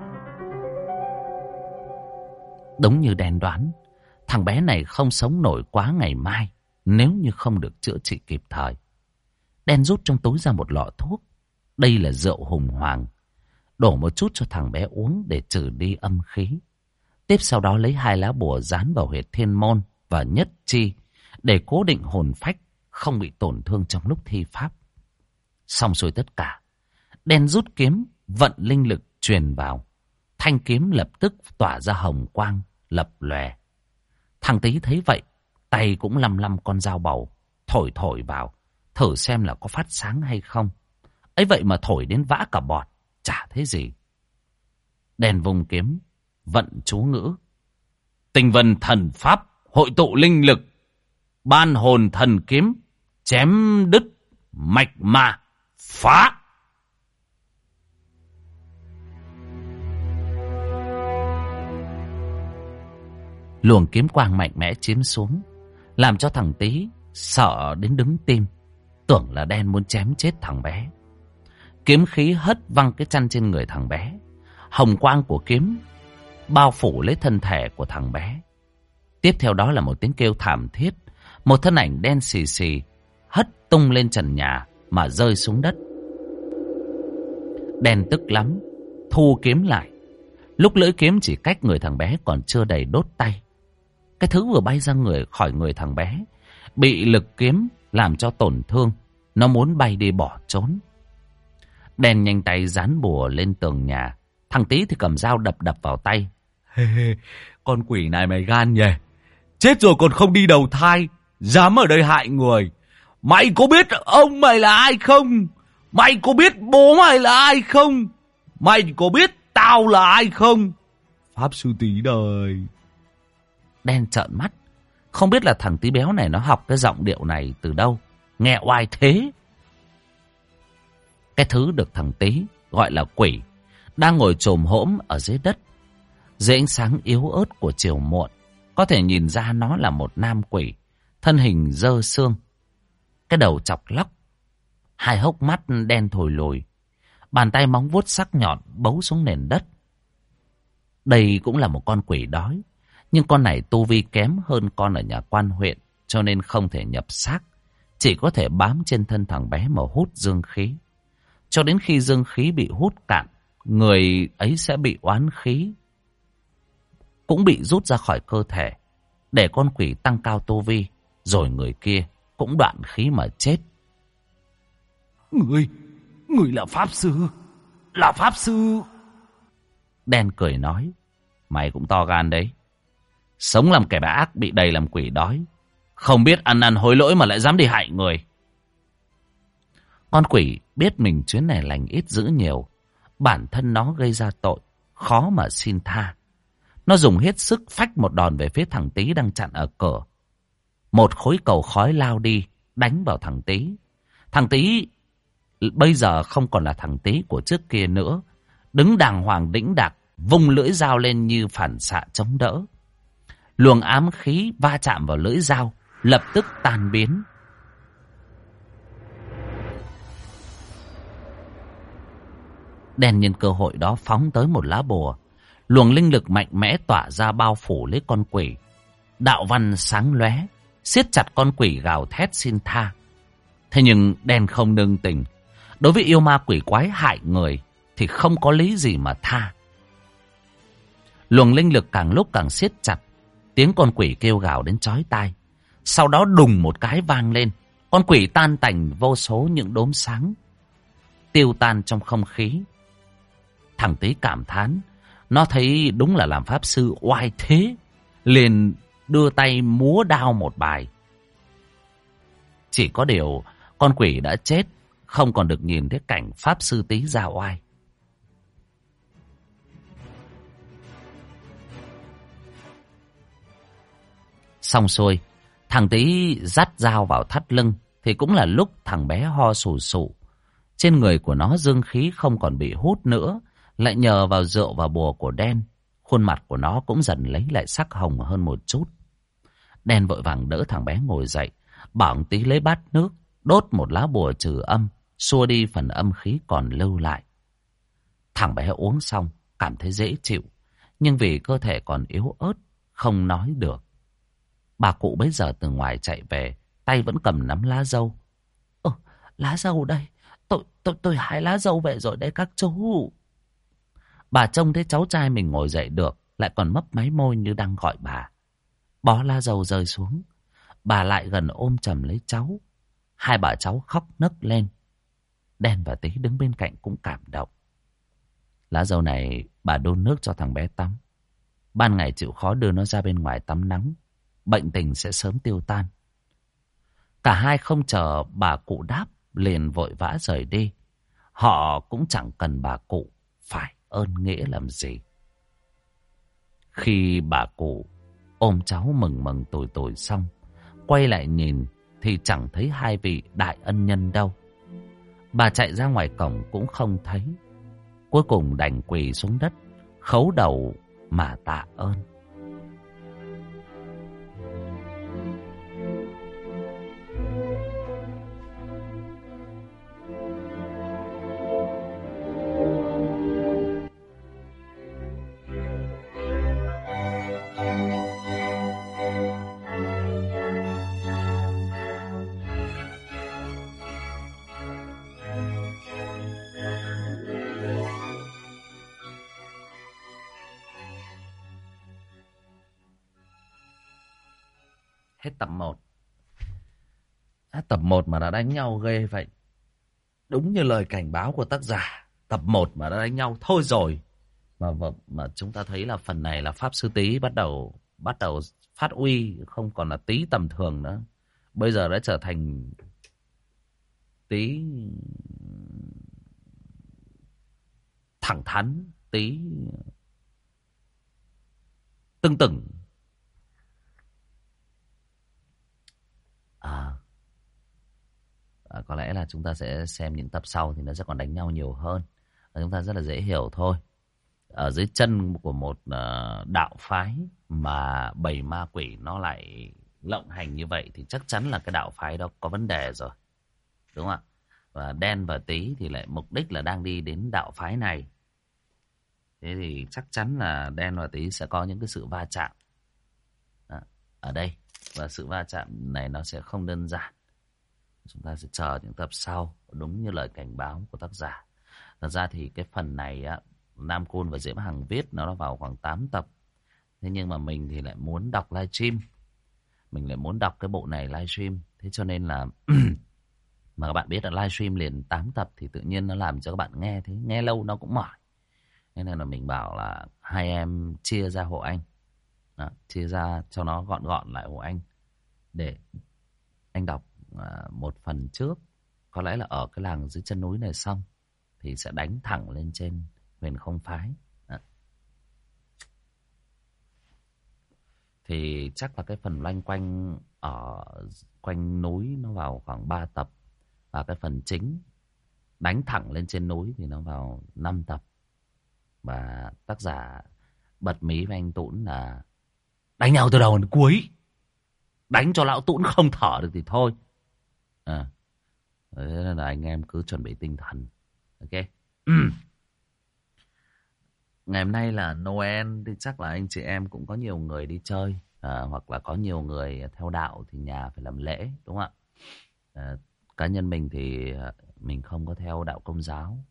Đúng như đen đoán, thằng bé này không sống nổi quá ngày mai nếu như không được chữa trị kịp thời. Đen rút trong túi ra một lọ thuốc. Đây là rượu hùng hoàng. Đổ một chút cho thằng bé uống để trừ đi âm khí. Tiếp sau đó lấy 2 lá bùa dán vào huyệt thiên môn và nhất chi để cố định hồn phách không bị tổn thương trong lúc thi pháp. Xong xuôi tất cả, đen rút kiếm, vận linh lực truyền vào. Thanh kiếm lập tức tỏa ra hồng quang lập lòe. Thằng Tý thấy vậy, tay cũng lăm lăm con dao bầu, thổi thổi vào, thử xem là có phát sáng hay không. Ấy vậy mà thổi đến vã cả bọt, chả thấy gì. Đen vùng kiếm, vận chú ngữ. Tinh vân thần pháp, hội tụ linh lực, ban hồn thần kiếm, chém đứt mạch mà phá. Luồng kiếm quang mạnh mẽ chiếm xuống, làm cho thằng Tý sợ đến đứng tim, tưởng là đen muốn chém chết thằng bé. Kiếm khí hất văng cái chăn trên người thằng bé. Hồng quang của kiếm bao phủ lấy thân thể của thằng bé. Tiếp theo đó là một tiếng kêu thảm thiết. Một thân ảnh đen xì xì hất tung lên trần nhà mà rơi xuống đất. Đen tức lắm, thu kiếm lại. Lúc lưỡi kiếm chỉ cách người thằng bé còn chưa đầy đốt tay. Cái thứ vừa bay ra khỏi người thằng bé bị lực kiếm làm cho tổn thương. Nó muốn bay đi bỏ trốn. Đen nhanh tay dán bùa lên tường nhà. Thằng Tý thì cầm dao đập vào tay. Con quỷ này mày gan nhỉ. Chết rồi còn không đi đầu thai, dám ở đây hại người. Mày có biết ông mày là ai không? Mày có biết bố mày là ai không? Mày có biết tao là ai không? Pháp sư Tý đời. Đen trợn mắt, không biết là thằng Tý béo này nó học cái giọng điệu này từ đâu, nghe oai thế. Cái thứ được thằng Tý gọi là quỷ đang ngồi chồm hổm ở dưới đất. Dưới ánh sáng yếu ớt của chiều muộn, có thể nhìn ra nó là một nam quỷ, thân hình dơ xương, cái đầu chọc lóc, 2 hốc mắt đen thồi lồi, bàn tay móng vuốt sắc nhọn bấu xuống nền đất. Đây cũng là một con quỷ đói, nhưng con này tu vi kém hơn con ở nhà quan huyện, cho nên không thể nhập xác, chỉ có thể bám trên thân thằng bé mà hút dương khí. Cho đến khi dương khí bị hút cạn, người ấy sẽ bị oán khí cũng bị rút ra khỏi cơ thể, để con quỷ tăng cao tu vi, rồi người kia cũng đoạn khí mà chết. Người là pháp sư, là pháp sư. Đen cười nói, mày cũng to gan đấy. Sống làm kẻ bá ác, bị đầy làm quỷ đói, không biết ăn năn hối lỗi mà lại dám đi hại người. Con quỷ biết mình chuyến này lành ít dữ nhiều, bản thân nó gây ra tội, khó mà xin tha. Nó dùng hết sức phách một đòn về phía thằng Tý đang chặn ở cửa. Một khối cầu khói lao đi, đánh vào thằng Tý. Thằng Tý bây giờ không còn là thằng Tý của trước kia nữa. Đứng đàng hoàng đĩnh đạc, vung lưỡi dao lên như phản xạ chống đỡ. Luồng ám khí va chạm vào lưỡi dao, lập tức tan biến. Đen nhân cơ hội đó phóng tới một lá bùa. Luồng linh lực mạnh mẽ tỏa ra bao phủ lấy con quỷ. Đạo văn sáng lóe, siết chặt con quỷ gào thét xin tha. Thế nhưng đen không nương tình. Đối với yêu ma quỷ quái hại người thì không có lý gì mà tha. Luồng linh lực càng lúc càng siết chặt. Tiếng con quỷ kêu gào đến chói tai. Sau đó đùng một cái vang lên. Con quỷ tan tành vô số những đốm sáng, tiêu tan trong không khí. Thằng Tý cảm thán, nó thấy đúng là làm pháp sư oai thế, liền đưa tay múa đao một bài. Chỉ có điều con quỷ đã chết, không còn được nhìn thấy cảnh pháp sư Tý ra oai. Xong xuôi, thằng Tý dắt dao vào thắt lưng, thì cũng là lúc thằng bé ho sù sụ. Trên người của nó dương khí không còn bị hút nữa, lại nhờ vào rượu và bùa của đen, khuôn mặt của nó cũng dần lấy lại sắc hồng hơn một chút. Đen vội vàng đỡ thằng bé ngồi dậy, bảo thằng Tí lấy bát nước, đốt một lá bùa trừ âm, xua đi phần âm khí còn lưu lại. Thằng bé uống xong, cảm thấy dễ chịu, nhưng vì cơ thể còn yếu ớt, không nói được. Bà cụ bấy giờ từ ngoài chạy về, tay vẫn cầm nắm lá dâu. Lá dâu đây, tôi hái lá dâu về rồi đấy các chú. Bà trông thấy cháu trai mình ngồi dậy được, lại còn mấp máy môi như đang gọi bà. Bó lá dâu rơi xuống, bà lại gần ôm chầm lấy cháu. Hai bà cháu khóc nấc lên. Đen và Tí đứng bên cạnh cũng cảm động. Lá dâu này bà đun nước cho thằng bé tắm. Ban ngày chịu khó đưa nó ra bên ngoài tắm nắng, bệnh tình sẽ sớm tiêu tan. Cả hai không chờ bà cụ đáp, liền vội vã rời đi. Họ cũng chẳng cần bà cụ phải ơn nghĩa làm gì. Khi bà cụ ôm cháu mừng mừng tủi tủi xong, quay lại nhìn thì chẳng thấy hai vị đại ân nhân đâu. Bà chạy ra ngoài cổng cũng không thấy. Cuối cùng đành quỳ xuống đất, khấu đầu mà tạ ơn. Hết tập 1. Tập 1 mà đã đánh nhau ghê vậy. Đúng như lời cảnh báo của tác giả. Tập 1 mà đã đánh nhau thôi rồi. Mà chúng ta thấy là phần này là Pháp Sư Tí bắt đầu phát uy, không còn là Tí tầm thường nữa. Bây giờ đã trở thành Tí thẳng thắn, Tí tưng tửng. Có lẽ là chúng ta sẽ xem những tập sau thì nó sẽ còn đánh nhau nhiều hơn. Chúng ta rất là dễ hiểu thôi. Ở dưới chân của một đạo phái mà bầy ma quỷ nó lại lộng hành như vậy thì chắc chắn là cái đạo phái đó có vấn đề rồi. Đúng không ạ? Và Đen và Tí thì lại mục đích là đang đi đến đạo phái này. Thế thì chắc chắn là Đen và Tí sẽ có những cái sự va chạm ở đây. Và sự va chạm này nó sẽ không đơn giản. Chúng ta sẽ chờ những tập sau, đúng như lời cảnh báo của tác giả. Thật ra thì cái phần này á, Nam Côn và Diễm Hằng viết nó vào khoảng 8 tập. Thế nhưng mà mình thì lại muốn đọc livestream. Mình lại muốn đọc cái bộ này livestream. Thế cho nên là mà các bạn biết là livestream liền 8 tập thì tự nhiên nó làm cho các bạn nghe thế, nghe lâu nó cũng mỏi. Nên là mình bảo là hai em chia ra hộ anh. Đó, chia ra cho nó gọn gọn lại hộ anh. Để anh đọc một phần trước. Có lẽ là ở cái làng dưới chân núi này xong thì sẽ đánh thẳng lên trên Huyền Không Phái. Đó. Thì chắc là cái phần loanh quanh ở quanh núi nó vào khoảng 3 tập. Và cái phần chính đánh thẳng lên trên núi thì nó vào 5 tập. Và tác giả bật mí với anh Tũn là đánh nhau từ đầu đến cuối. Đánh cho lão Tũn không thở được thì thôi. Thế nên là anh em cứ chuẩn bị tinh thần. Ok. Ngày hôm nay là Noel thì chắc là anh chị em cũng có nhiều người đi chơi. Hoặc là có nhiều người theo đạo thì nhà phải làm lễ. Đúng không ạ? Cá nhân mình thì mình không có theo đạo Công giáo.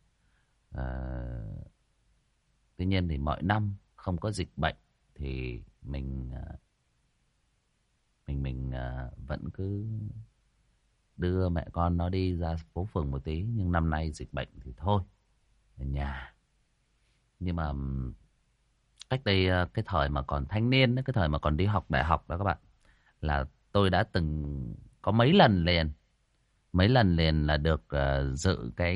Tuy nhiên thì mọi năm không có dịch bệnh thì mình vẫn cứ đưa mẹ con nó đi ra phố phường một tí. Nhưng năm nay dịch bệnh thì thôi, ở nhà. Nhưng mà cách đây cái thời mà còn thanh niên, cái thời mà còn đi học đại học đó các bạn, là tôi đã từng có mấy lần liền là được dự cái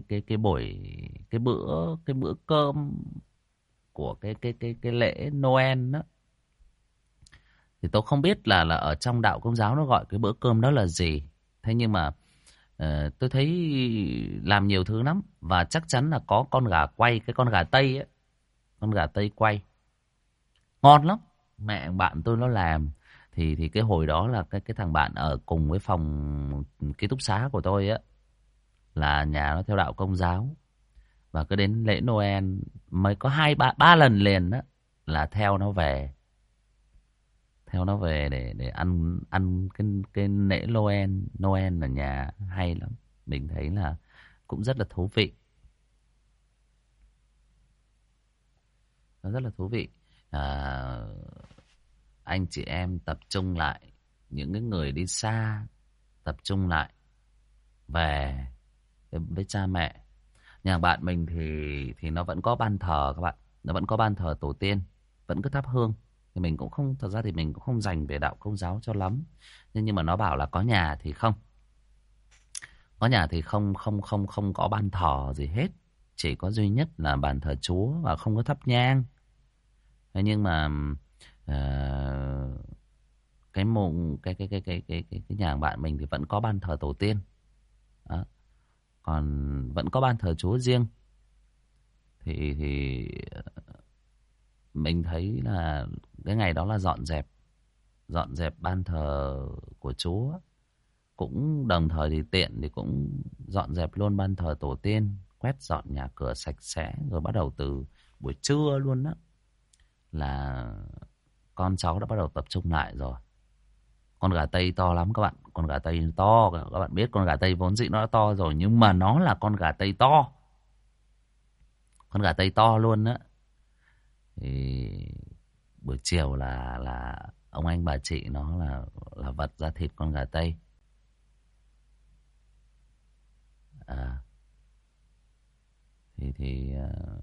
bữa cơm của cái lễ Noel đó. Thì tôi không biết là ở trong đạo Công giáo nó gọi cái bữa cơm đó là gì. Thế nhưng mà tôi thấy làm nhiều thứ lắm. Và chắc chắn là có con gà quay, cái con gà Tây ấy. Con gà Tây quay ngon lắm. Mẹ bạn tôi nó làm. Thì cái hồi đó là cái thằng bạn ở cùng với phòng ký túc xá của tôi á, là nhà nó theo đạo Công giáo. Và cứ đến lễ Noel mới có 2-3 lần liền đó là theo nó về. Theo nó về để ăn cái lễ Noel ở nhà hay lắm. Mình thấy là cũng rất là thú vị. Nó rất là thú vị. À, anh chị em tập trung lại, những cái người đi xa tập trung lại về với cha mẹ. Nhà bạn mình thì nó vẫn có ban thờ các bạn, nó vẫn có ban thờ tổ tiên, vẫn cứ thắp hương. Thì mình cũng không, thật ra thì mình cũng không dành về đạo Công giáo cho lắm. Nhưng mà nó bảo là có nhà thì không. Có nhà thì không có ban thờ gì hết. Chỉ có duy nhất là bàn thờ Chúa và không có thắp nhang. Thế nhưng mà cái mộ cái nhà bạn mình thì vẫn có ban thờ tổ tiên. Đó. Còn vẫn có ban thờ Chúa riêng. Thì mình thấy là cái ngày đó là dọn dẹp ban thờ của Chúa. Cũng đồng thời thì tiện thì cũng dọn dẹp luôn ban thờ tổ tiên, quét dọn nhà cửa sạch sẽ. Rồi bắt đầu từ buổi trưa luôn đó là con cháu đã bắt đầu tập trung lại rồi. Con gà Tây to lắm các bạn. Con gà Tây to, các bạn biết con gà Tây vốn dĩ nó đã to rồi, nhưng mà nó là con gà Tây to. Con gà Tây to luôn á. Thì buổi chiều là ông anh bà chị nó là vặt ra thịt con gà Tây. Thì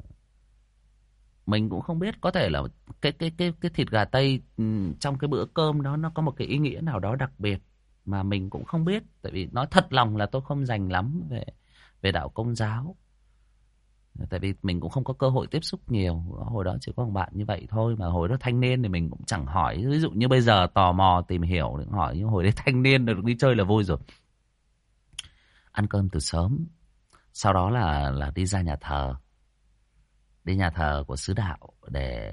mình cũng không biết, có thể là cái thịt gà Tây trong cái bữa cơm đó nó có một cái ý nghĩa nào đó đặc biệt mà mình cũng không biết. Tại vì nói thật lòng là tôi không dành lắm về đạo Công giáo. Tại vì mình cũng không có cơ hội tiếp xúc nhiều. Hồi đó chỉ có một bạn như vậy thôi. Mà hồi đó thanh niên thì mình cũng chẳng hỏi. Ví dụ như bây giờ tò mò tìm hiểu thì hỏi. Nhưng hồi đấy thanh niên được đi chơi là vui rồi. Ăn cơm từ sớm. Sau đó là đi ra nhà thờ. Đi nhà thờ của xứ đạo để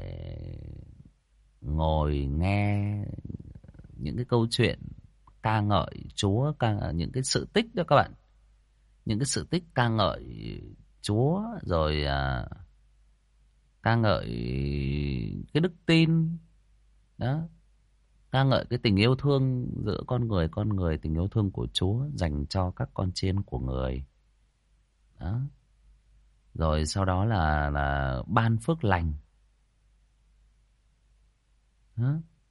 ngồi nghe những cái câu chuyện ca ngợi Chúa, những cái sự tích đó các bạn. Những cái sự tích ca ngợi Chúa, rồi ca ngợi cái đức tin đó, ca ngợi cái tình yêu thương giữa con người, tình yêu thương của Chúa dành cho các con chiên của người đó. Rồi sau đó là ban phước lành đó.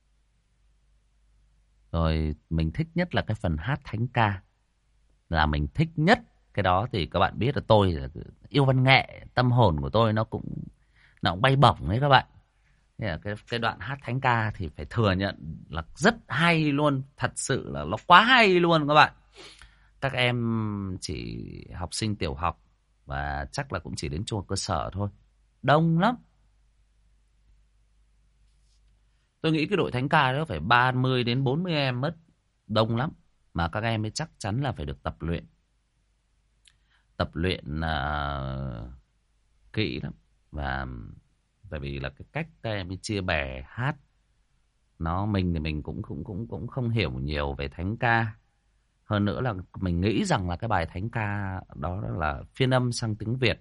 Rồi mình thích nhất là cái phần hát thánh ca, là mình thích nhất. Cái đó thì các bạn biết là tôi là yêu văn nghệ, tâm hồn của tôi nó cũng bay bổng đấy các bạn. Thế là cái đoạn hát thánh ca thì phải thừa nhận là rất hay luôn, thật sự là nó quá hay luôn các bạn. Các em chỉ học sinh tiểu học và chắc là cũng chỉ đến trung học cơ sở thôi, đông lắm. Tôi nghĩ cái đội thánh ca đó phải 30 đến 40 em mất, đông lắm. Mà các em ấy chắc chắn là phải được tập luyện. Tập luyện kỹ lắm. Và tại vì là cái cách các em ấy chia bè hát, mình thì mình cũng không hiểu nhiều về thánh ca. Hơn nữa là mình nghĩ rằng là cái bài thánh ca đó là phiên âm sang tiếng Việt.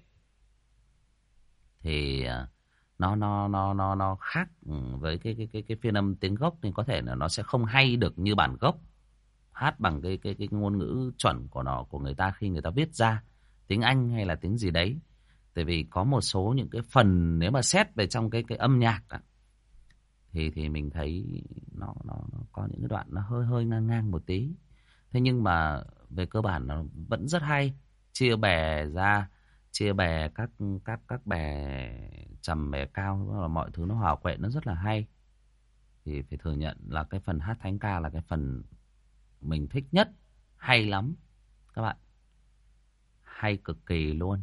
Thì nó khác với cái phiên âm tiếng gốc, nên có thể là nó sẽ không hay được như bản gốc. Hát bằng cái ngôn ngữ chuẩn của người ta khi người ta viết ra, tiếng Anh hay là tiếng gì đấy. Tại vì có một số những cái phần nếu mà xét về trong cái âm nhạc thì mình thấy nó có những cái đoạn nó hơi ngang ngang một tí. Thế nhưng mà về cơ bản nó vẫn rất hay. Chia bè ra, chia bè các bè trầm bè cao, là mọi thứ nó hòa quyện, nó rất là hay. Thì phải thừa nhận là cái phần hát thánh ca là cái phần mình thích nhất, hay lắm các bạn, hay cực kỳ luôn.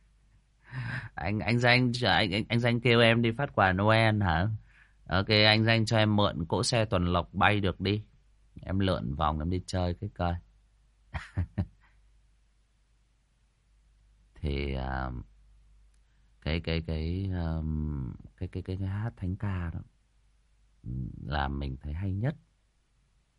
Anh Danh kêu em đi phát quà Noel hả? Ok, anh Danh cho em mượn cỗ xe tuần lộc bay được đi, em lượn vòng em đi chơi cái coi. Thì cái hát thánh ca đó là mình thấy hay nhất.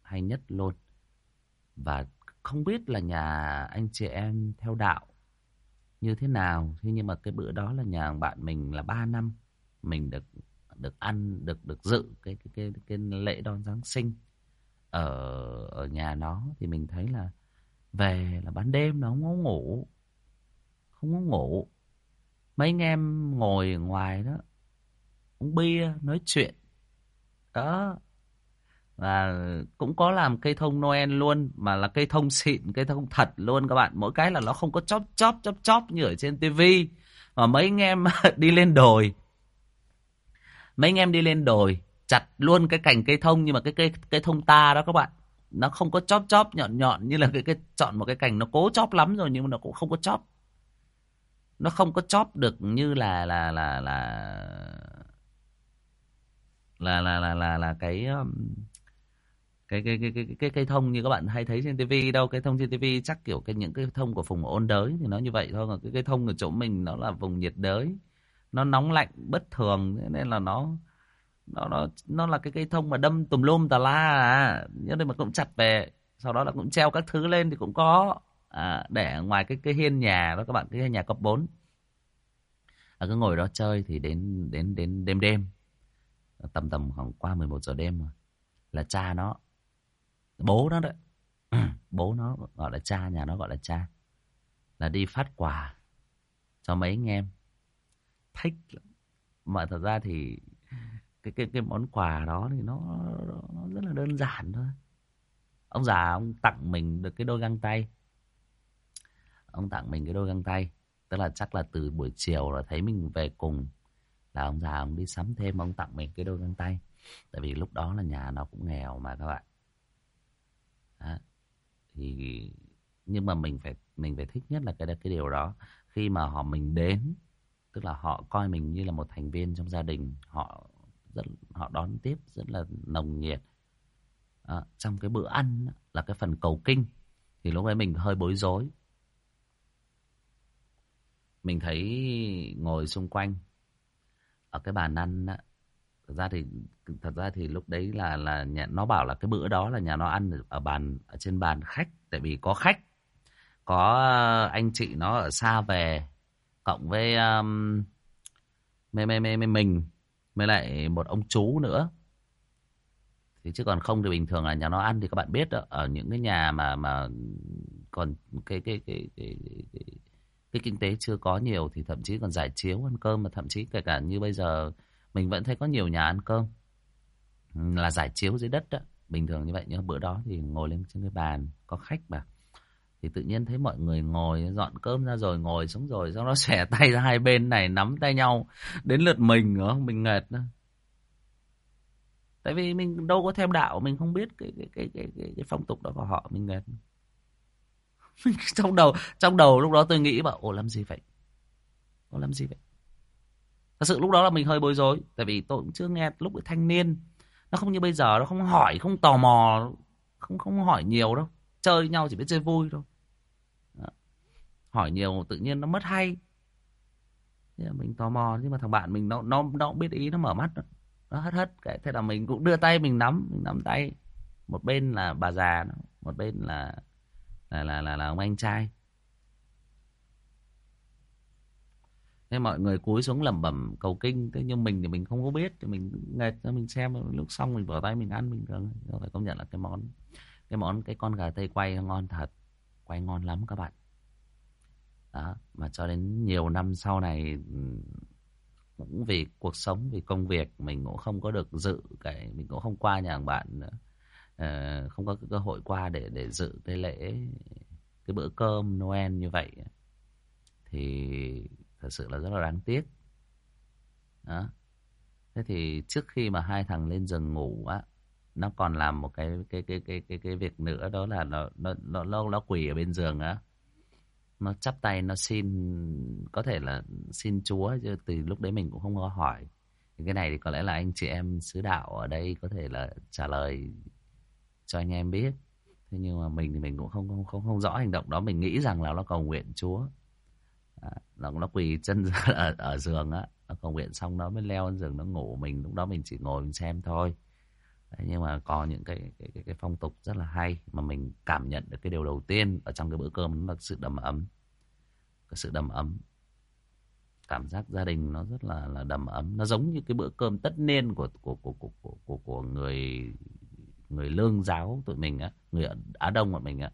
hay nhất luôn. Và không biết là nhà anh chị em theo đạo như thế nào. Thế nhưng mà cái bữa đó là nhà bạn mình là 3 năm mình được ăn, được dự cái lễ đón Giáng sinh ở nhà nó. Thì mình thấy là về là ban đêm nó không có ngủ. Không có ngủ. Mấy anh em ngồi ngoài đó uống bia nói chuyện đó. Và cũng có làm cây thông Noel luôn, mà là cây thông xịn, cây thông thật luôn các bạn. Mỗi cái là nó không có chóp như ở trên tivi. Mà mấy anh em đi lên đồi, mấy anh em đi lên đồi chặt luôn cái cành cây thông, nhưng mà cái thông ta đó các bạn, nó không có chóp nhọn như là cái chọn một cái cành nó cố chóp lắm rồi, nhưng mà nó cũng không có chóp. Nó không có chóp được như là cái cây thông như các bạn hay thấy trên tivi đâu. Cây thông trên tivi chắc kiểu những cái thông của vùng ôn đới thì nó như vậy thôi. Còn cái cây thông ở chỗ mình nó là vùng nhiệt đới, nó nóng lạnh bất thường, nên là nó là cái cây thông mà đâm tùm lum tà la à. Nhớ đây mà cũng chặt về, sau đó là cũng treo các thứ lên thì cũng có để ngoài cái hiên nhà đó các bạn, cái hiên nhà cấp 4. Cứ ngồi đó chơi thì đến đêm tầm khoảng qua 11 giờ đêm rồi là cha nó, bố nó đấy, bố nó gọi là cha, nhà nó gọi là cha, là đi phát quà cho mấy anh em. Thích lắm. Mà thật ra thì cái món quà đó thì nó rất là đơn giản thôi. Ông già ông tặng mình được cái đôi găng tay. Ông tặng mình cái đôi găng tay, tức là chắc là từ buổi chiều là thấy mình về cùng là ông già ông đi sắm thêm, ông tặng mình cái đôi găng tay. Tại vì lúc đó là nhà nó cũng nghèo mà các bạn. Đó. Thì nhưng mà mình phải thích nhất là cái điều đó. Khi mà mình đến, tức là họ coi mình như là một thành viên trong gia đình, họ đón tiếp rất là nồng nhiệt. Trong cái bữa ăn là cái phần cầu kinh thì lúc đấy mình hơi bối rối. Mình thấy ngồi xung quanh ở cái bàn ăn á, thật ra thì lúc đấy là nhà nó bảo là cái bữa đó là nhà nó ăn ở trên bàn khách, tại vì có khách, có anh chị nó ở xa về, cộng với mình với lại một ông chú nữa. Thì chứ còn không thì bình thường là nhà nó ăn thì các bạn biết đó, ở những cái nhà mà còn cái kinh tế chưa có nhiều thì thậm chí còn rải chiếu ăn cơm, mà thậm chí kể cả như bây giờ mình vẫn thấy có nhiều nhà ăn cơm là rải chiếu dưới đất đó, bình thường như vậy. Nhưng bữa đó thì ngồi lên trên cái bàn có khách mà, thì tự nhiên thấy mọi người ngồi dọn cơm ra rồi ngồi xuống rồi sau đó xòe tay ra hai bên này nắm tay nhau, đến lượt mình nữa mình nghẹt nữa. Tại vì mình đâu có theo đạo, mình không biết cái phong tục đó của họ, mình nghẹt. trong đầu lúc đó tôi nghĩ bảo ồ làm gì vậy? Thật sự lúc đó là mình hơi bối rối, tại vì tôi cũng chưa nghe lúc cái thanh niên. Nó không như bây giờ, nó không hỏi, không tò mò, không hỏi nhiều đâu. Chơi nhau chỉ biết chơi vui thôi. Đó. Hỏi nhiều tự nhiên nó mất hay. Thế là mình tò mò, nhưng mà thằng bạn mình nó cũng biết ý, nó mở mắt đó. Nó hất cái, thế là mình cũng đưa tay mình nắm tay. Một bên là bà già, một bên là ông anh trai. Thế mọi người cúi xuống lẩm bẩm cầu kinh. Thế nhưng mình thì mình không có biết, thì mình nghệt cho mình xem, lúc xong mình bỏ tay mình ăn bình thường. Phải công nhận là cái con gà tây quay nó ngon thật, quay ngon lắm các bạn. Đó, mà cho đến nhiều năm sau này cũng vì cuộc sống, vì công việc mình cũng không có được dự mình cũng không qua nhà bạn nữa. Không có cơ hội qua để dự cái lễ, cái bữa cơm Noel như vậy, thì thật sự là rất là đáng tiếc. Đó. Thế thì trước khi mà hai thằng lên giường ngủ á, nó còn làm một cái việc nữa, đó là nó quỳ ở bên giường á, nó chắp tay nó xin, có thể là xin Chúa, chứ từ lúc đấy mình cũng không có hỏi. Cái này thì có lẽ là anh chị em xứ đạo ở đây có thể là trả lời cho anh em biết. Thế nhưng mà mình thì mình cũng không rõ hành động đó. Mình nghĩ rằng là nó cầu nguyện Chúa. Nó quỳ chân ở giường á, nó cầu nguyện xong nó mới leo lên giường nó ngủ. Mình lúc đó mình chỉ ngồi mình xem thôi. Đấy, nhưng mà có những cái phong tục rất là hay mà mình cảm nhận được cái điều đầu tiên ở trong cái bữa cơm, nó là sự đầm ấm. Cái sự đầm ấm, cảm giác gia đình nó rất là đầm ấm. Nó giống như cái bữa cơm tất niên của người người lương giáo tụi mình á, người Á Đông bọn mình á,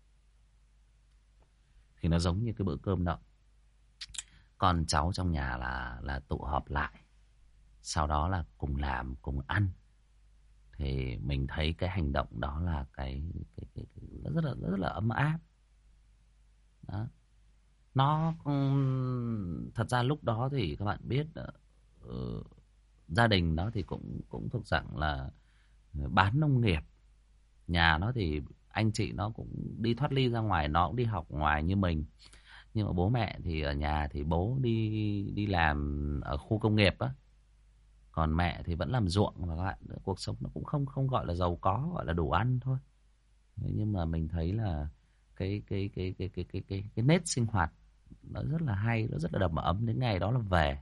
thì nó giống như cái bữa cơm đó. Con cháu trong nhà là tụ họp lại, sau đó là cùng làm cùng ăn. Thì mình thấy cái hành động đó là cái nó rất là ấm áp đó. Nó thật ra lúc đó thì các bạn biết, gia đình đó thì cũng thuộc dạng là bán nông nghiệp. Nhà nó thì anh chị nó cũng đi thoát ly ra ngoài, nó cũng đi học ngoài như mình. Nhưng mà bố mẹ thì ở nhà, thì bố đi làm ở khu công nghiệp á, còn mẹ thì vẫn làm ruộng. Và các bạn, cuộc sống nó cũng không gọi là giàu có, gọi là đủ ăn thôi. Nhưng mà mình thấy là cái nét sinh hoạt nó rất là hay, nó rất là đầm ấm. Đến ngày đó là về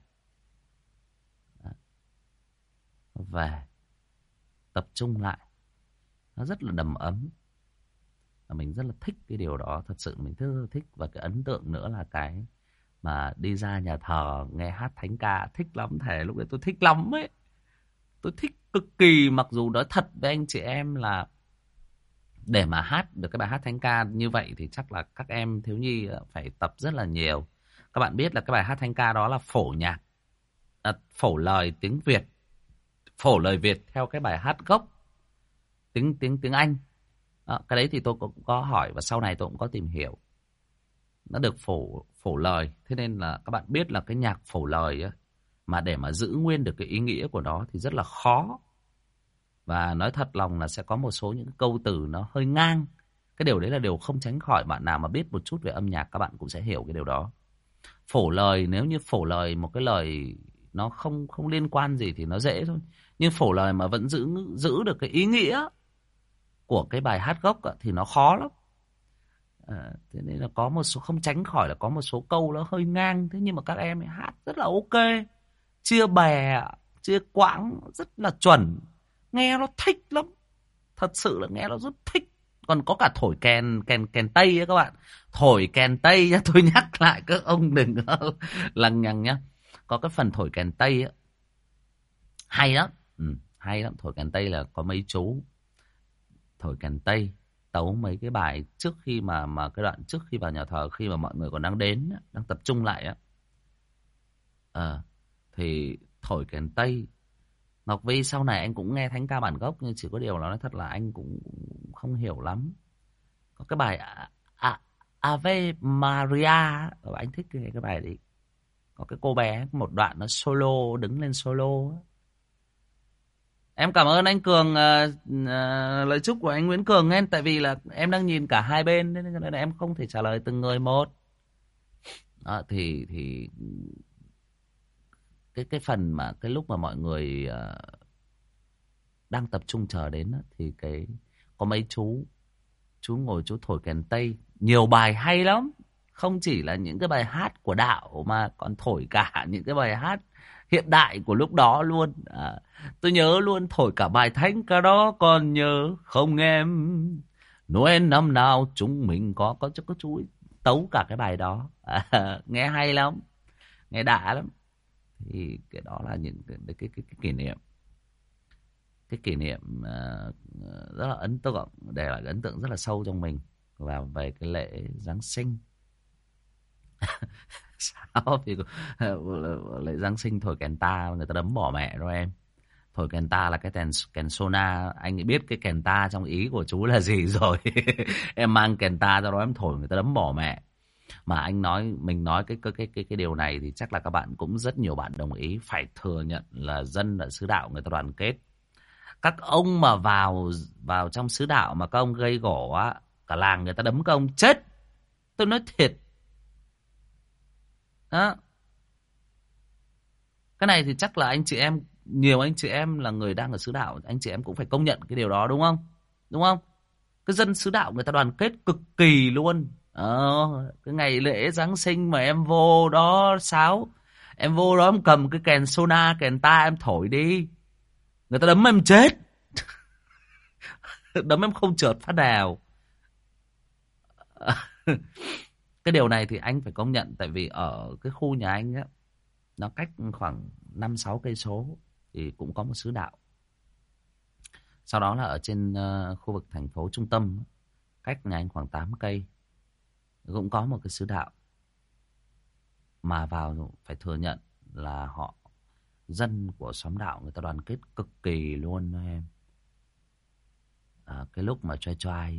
tập trung lại, nó rất là đầm ấm. Và mình rất là thích cái điều đó, thật sự mình rất là thích. Và cái ấn tượng nữa là cái mà đi ra nhà thờ nghe hát thánh ca, thích lắm. Thề lúc đấy tôi thích lắm ấy, tôi thích cực kỳ. Mặc dù nói thật với anh chị em là để mà hát được cái bài hát thánh ca như vậy thì chắc là các em thiếu nhi phải tập rất là nhiều. Các bạn biết là cái bài hát thánh ca đó là phổ nhạc, phổ lời tiếng Việt, phổ lời Việt theo cái bài hát gốc tiếng Anh. Cái đấy thì tôi cũng có hỏi và sau này tôi cũng có tìm hiểu. Nó được phổ lời, thế nên là các bạn biết là cái nhạc phổ lời ấy, mà để mà giữ nguyên được cái ý nghĩa của nó thì rất là khó. Và nói thật lòng là sẽ có một số những câu từ nó hơi ngang. Cái điều đấy là điều không tránh khỏi. Bạn nào mà biết một chút về âm nhạc các bạn cũng sẽ hiểu cái điều đó. Phổ lời, nếu như phổ lời một cái lời nó không liên quan gì thì nó dễ thôi. Nhưng phổ lời mà vẫn giữ được cái ý nghĩa của cái bài hát gốc thì nó khó lắm. Thế nên là có một số, không tránh khỏi là có một số câu nó hơi ngang. Thế nhưng mà các em ấy hát rất là ok, chia bè chia quãng rất là chuẩn, nghe nó thích lắm. Thật sự là nghe nó rất thích. Còn có cả thổi kèn tây ấy các bạn. Thổi kèn tây nhá, tôi nhắc lại các ông đừng lằng nhằng nhá. Có cái phần thổi kèn tây ấy, hay lắm. Hay lắm. Thổi kèn tây là có mấy chú thổi kèn tây tấu mấy cái bài trước khi mà cái đoạn trước khi vào nhà thờ, khi mà mọi người còn đang đến, đang tập trung lại á, thì thổi kèn tây. Ngọc Vi sau này anh cũng nghe thánh ca bản gốc, nhưng chỉ có điều là nói thật là anh cũng không hiểu lắm. Có cái bài Ave Maria, anh thích cái bài đấy. Có cái cô bé một đoạn nó solo, đứng lên solo. Em cảm ơn anh Cường, lời chúc của anh Nguyễn Cường em, tại vì là em đang nhìn cả hai bên nên là em không thể trả lời từng người một. Thì cái phần mà cái lúc mà mọi người đang tập trung chờ đến thì có mấy chú ngồi chú thổi kèn tây, nhiều bài hay lắm, không chỉ là những cái bài hát của đạo mà còn thổi cả những cái bài hát hiện đại của lúc đó luôn. Tôi nhớ luôn, thổi cả bài thánh ca đó còn nhớ không em, Noel năm nào chúng mình có chú ấy tấu cả cái bài đó. Nghe hay lắm, nghe đã lắm. Thì cái đó là những cái kỷ niệm, rất là ấn tượng, để lại ấn tượng rất là sâu trong mình vào về cái lễ Giáng sinh. Sao thì lễ Giáng sinh thổi kèn ta người ta đấm bỏ mẹ rồi em. Thổi kèn ta là cái kèn sona, anh biết cái kèn ta trong ý của chú là gì rồi. Em mang kèn ta ra đó em thổi người ta đấm bỏ mẹ. Mà mình nói cái điều này thì chắc là các bạn cũng rất nhiều bạn đồng ý, phải thừa nhận là dân ở xứ đạo người ta đoàn kết. Các ông mà vào trong xứ đạo mà các ông gây gổ á, cả làng người ta đấm các ông chết. Tôi nói thiệt. Đó. Cái này thì chắc là nhiều anh chị em là người đang ở xứ đạo, anh chị em cũng phải công nhận cái điều đó đúng không? Đúng không? Cái dân xứ đạo người ta đoàn kết cực kỳ luôn. Cái ngày lễ Giáng sinh mà em vô đó sáo, em vô đó em cầm cái kèn sona, kèn ta em thổi đi, người ta đấm em chết. Đấm em không trượt phát nào. Cái điều này thì anh phải công nhận, tại vì ở cái khu nhà anh á, nó cách khoảng 5-6 cây số thì cũng có một xứ đạo. Sau đó là ở trên khu vực thành phố trung tâm, cách nhà anh khoảng 8 cây, cũng có một cái xứ đạo. Mà vào phải thừa nhận là dân của xóm đạo người ta đoàn kết cực kỳ luôn đó em. Cái lúc mà choai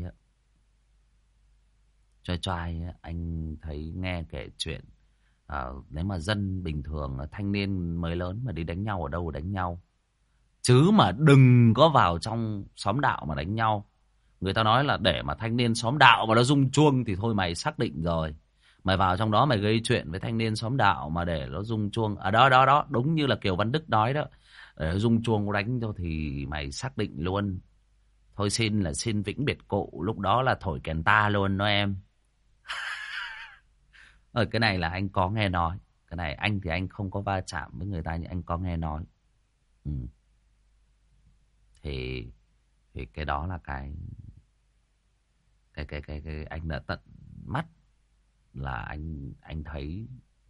á, anh thấy nghe kể chuyện, nếu mà dân bình thường, thanh niên mới lớn mà đi đánh nhau ở đâu đánh nhau, chứ mà đừng có vào trong xóm đạo mà đánh nhau. Người ta nói là để mà thanh niên xóm đạo mà nó rung chuông thì thôi mày xác định rồi. Mày vào trong đó mày gây chuyện với thanh niên xóm đạo mà để nó rung chuông, đó đúng như là Kiều Văn Đức nói đó, để rung chuông đánh cho thì mày xác định luôn. Thôi xin vĩnh biệt cụ, lúc đó là thổi kèn ta luôn đó em. Cái này là anh có nghe nói. Cái này anh thì anh không có va chạm với người ta, nhưng anh có nghe nói. Thì cái đó là cái anh đã tận mắt là anh thấy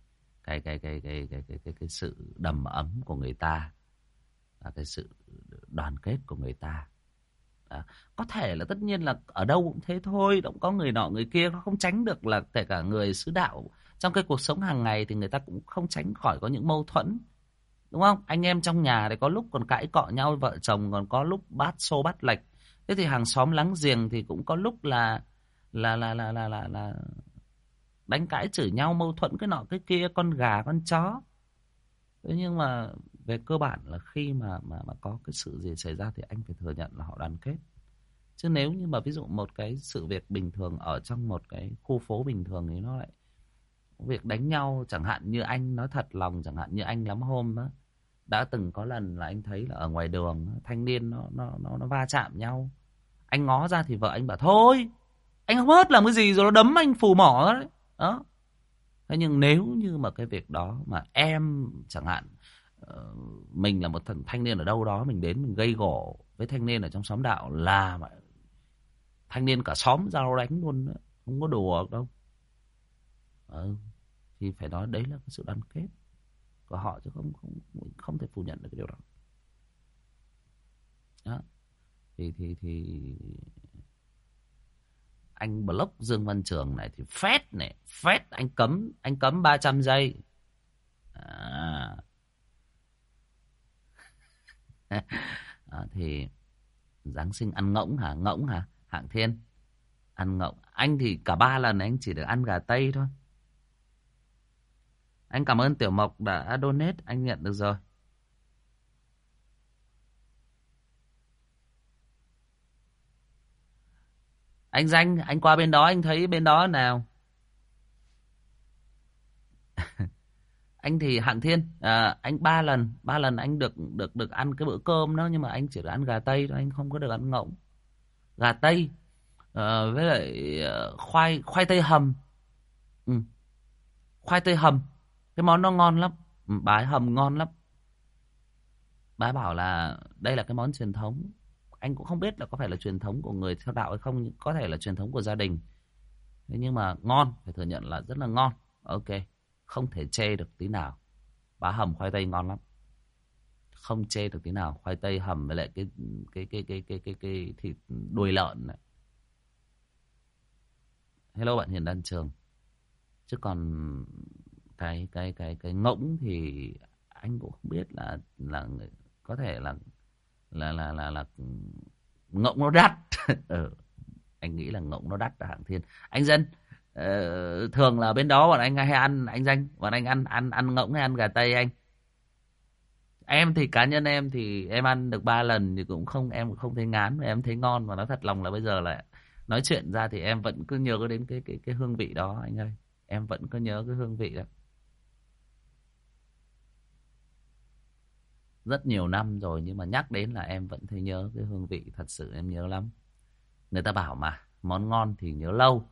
cái sự đầm ấm của người ta, và cái sự đoàn kết của người ta. Có thể là tất nhiên là ở đâu cũng thế thôi, cũng có người nọ người kia, nó không tránh được là kể cả người xứ đạo trong cái cuộc sống hàng ngày thì người ta cũng không tránh khỏi có những mâu thuẫn, đúng không? Anh em trong nhà thì có lúc còn cãi cọ nhau vợ chồng, còn có lúc bát xô bát lệch. Thế thì hàng xóm láng giềng thì cũng có lúc là đánh cãi chửi nhau, mâu thuẫn cái nọ cái kia, con gà con chó. Thế nhưng mà về cơ bản là khi mà có cái sự gì xảy ra thì anh phải thừa nhận là họ đoàn kết. Chứ nếu như mà ví dụ một cái sự việc bình thường ở trong một cái khu phố bình thường thì nó lại việc đánh nhau, chẳng hạn như anh nói thật lòng, chẳng hạn như anh lắm hôm đó đã từng có lần là anh thấy là ở ngoài đường thanh niên nó va chạm nhau. Anh ngó ra thì vợ anh bảo thôi, anh không hết làm cái gì rồi nó đấm anh phù mỏ đấy. Đó. Thế nhưng nếu như mà cái việc đó mà em chẳng hạn, mình là một thanh niên ở đâu đó, mình đến mình gây gổ với thanh niên ở trong xóm đạo là thanh niên cả xóm ra đánh luôn đó. Không có đùa đâu. Thì phải nói đấy là cái sự đoàn kết của họ, chứ không thể phủ nhận được cái điều đó. Đó. Thì anh block Dương Văn Trường này thì phét anh cấm 300 giây. Thì Giáng sinh ăn ngỗng hả Hạng Thiên? Ăn ngỗng. Anh thì cả 3 lần anh chỉ được ăn gà tây thôi. Anh cảm ơn Tiểu Mộc đã donate, anh nhận được rồi. Anh Danh, anh qua bên đó anh thấy bên đó nào? Anh thì Hạng Thiên, anh 3 lần anh được ăn cái bữa cơm đó, nhưng mà anh chỉ được ăn gà tây thôi, anh không có được ăn ngỗng. Gà tây với lại khoai tây hầm. Khoai tây hầm, cái món nó ngon lắm. Bà ấy hầm ngon lắm. Bà ấy bảo là đây là cái món truyền thống. Anh cũng không biết là có phải là truyền thống của người theo đạo hay không, có thể là truyền thống của gia đình. Thế nhưng mà ngon, phải thừa nhận là rất là ngon. Ok, không thể chê được tí nào. Bà hầm khoai tây ngon lắm, không chê được tí nào. Khoai tây hầm với lại cái thịt đuôi lợn này. Hello bạn Hiền Đan Trường. Chứ còn cái ngỗng thì anh cũng không biết là có thể là ngỗng nó đắt. Anh nghĩ là ngỗng nó đắt ở Hạng Thiên. Anh Dân, thường là bên đó bọn anh hay ăn, anh Danh, bọn anh ăn ngỗng hay ăn gà tây anh? Em thì cá nhân em thì em ăn được 3 lần thì cũng không, em cũng không thấy ngán, em thấy ngon. Và nói thật lòng là bây giờ lại nói chuyện ra thì em vẫn cứ nhớ đến cái hương vị đó anh ơi. Em vẫn cứ nhớ cái hương vị đó. Rất nhiều năm rồi nhưng mà nhắc đến là em vẫn thấy nhớ cái hương vị, thật sự em nhớ lắm. Người ta bảo mà, món ngon thì nhớ lâu.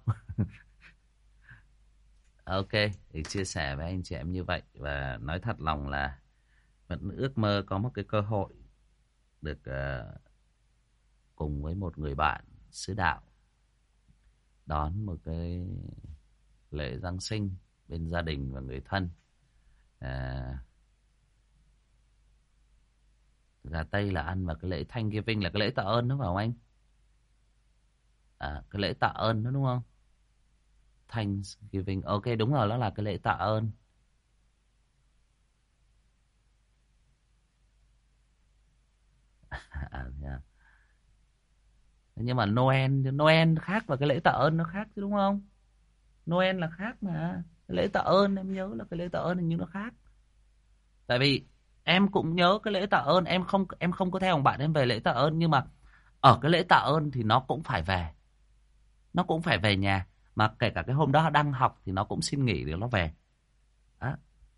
Ok, thì chia sẻ với anh chị em như vậy. Và nói thật lòng là vẫn ước mơ có một cái cơ hội được cùng với một người bạn xứ đạo đón một cái lễ Giáng sinh bên gia đình và người thân. Gà Tây là ăn vào cái lễ Thanksgiving, là cái lễ tạ ơn đó phải không anh? Cái lễ tạ ơn đó đúng không? Thanksgiving, ok đúng rồi, đó là cái lễ tạ ơn. Yeah. Nhưng mà Noel khác và cái lễ tạ ơn nó khác chứ đúng không? Noel là khác mà. Cái lễ tạ ơn em nhớ là cái lễ tạ ơn hình như nó khác. Tại vì em cũng nhớ cái lễ tạ ơn, em không có theo ông bạn em về lễ tạ ơn, nhưng mà ở cái lễ tạ ơn thì nó cũng phải về. Nó cũng phải về nhà, mà kể cả cái hôm đó đang học thì nó cũng xin nghỉ để nó về. Đó.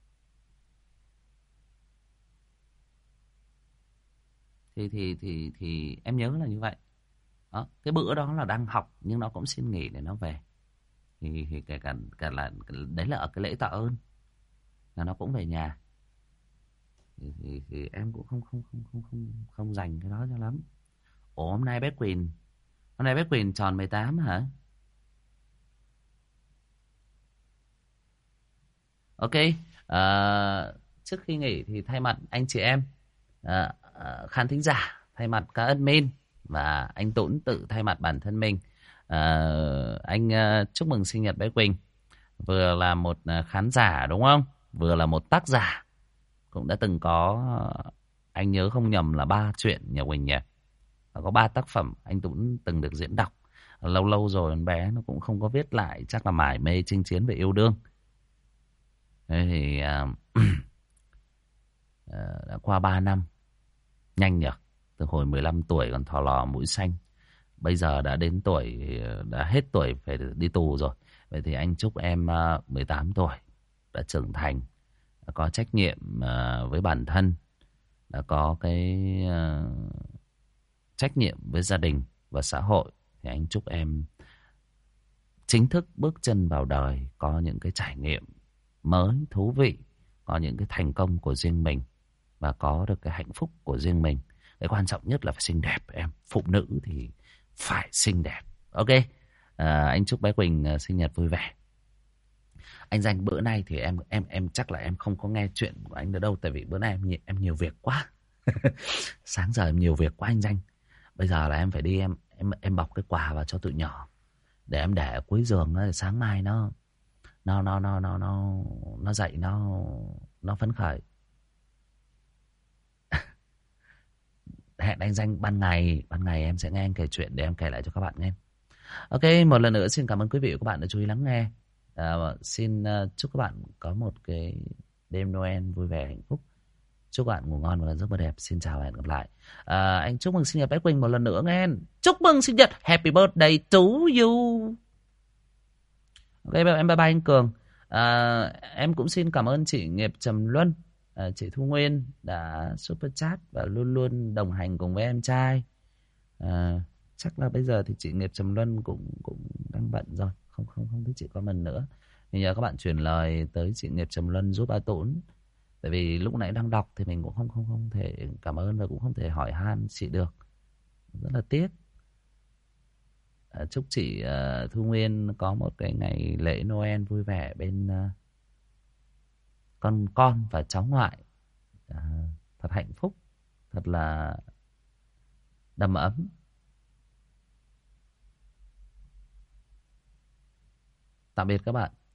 Thì em nhớ là như vậy. Đó, cái bữa đó là đang học nhưng nó cũng xin nghỉ để nó về. Thì kể cả là đấy là ở cái lễ tạ ơn là nó cũng về nhà. Thì em cũng không dành cái đó cho lắm. Ủa hôm nay bé Quỳnh tròn 18 hả? Ok. Trước khi nghỉ thì thay mặt anh chị em, khán thính giả, thay mặt các admin và anh Tũng tự thay mặt bản thân mình, anh chúc mừng sinh nhật bé Quỳnh. Vừa là một khán giả đúng không? Vừa là một tác giả. Cũng đã từng có, anh nhớ không nhầm là 3 truyện nhà Quỳnh nhỉ? Có 3 tác phẩm anh Tũng từng được diễn đọc. Lâu lâu rồi con bé nó cũng không có viết lại, chắc là mải mê chinh chiến về yêu đương. Thế thì đã qua 3 năm. Nhanh nhỉ? Từ hồi 15 tuổi còn thò lò mũi xanh. Bây giờ đã đến tuổi, đã hết tuổi phải đi tù rồi. Vậy thì anh chúc em 18 tuổi, đã trưởng thành, đã có trách nhiệm với bản thân, đã có cái trách nhiệm với gia đình và xã hội. Thì anh chúc em chính thức bước chân vào đời, có những cái trải nghiệm mới, thú vị, có những cái thành công của riêng mình và có được cái hạnh phúc của riêng mình. Cái quan trọng nhất là phải xinh đẹp em. Phụ nữ thì phải xinh đẹp. Ok. Anh chúc bé Quỳnh sinh nhật vui vẻ. Anh Danh bữa nay thì em chắc là em không có nghe chuyện của anh nữa đâu, tại vì bữa nay em nhiều việc quá. Sáng giờ em nhiều việc quá anh Danh. Bây giờ là em phải đi em bọc cái quà vào cho tụi nhỏ để em để ở cuối giường đó, sáng mai nó dậy nó phấn khởi. Hẹn anh Danh ban ngày em sẽ nghe anh kể chuyện để em kể lại cho các bạn nghe. Ok, một lần nữa xin cảm ơn quý vị và các bạn đã chú ý lắng nghe. Xin chúc các bạn có một cái đêm Noel vui vẻ hạnh phúc. Chúc bạn ngủ ngon và giấc mơ đẹp. Xin chào và hẹn gặp lại. Anh chúc mừng sinh nhật bé Quỳnh một lần nữa nghe. Chúc mừng sinh nhật, happy birthday to you. Ok, em bye bye anh Cường. Em cũng xin cảm ơn chị Nghiệp Trầm Luân, chị Thu Nguyên đã super chat và luôn luôn đồng hành cùng với em trai. Chắc là bây giờ thì chị Nghiệp Trầm Luân cũng đang bận rồi, không thích chị comment nữa. Thì nhờ các bạn truyền lời tới chị Nghiệp Trầm Luân giúp A Tốn. Tại vì lúc nãy đang đọc thì mình cũng không thể cảm ơn và cũng không thể hỏi han chị được, rất là tiếc. Chúc chị Thu Nguyên có một cái ngày lễ Noel vui vẻ bên con và cháu ngoại, thật hạnh phúc, thật là đầm ấm. Tạm biệt các bạn.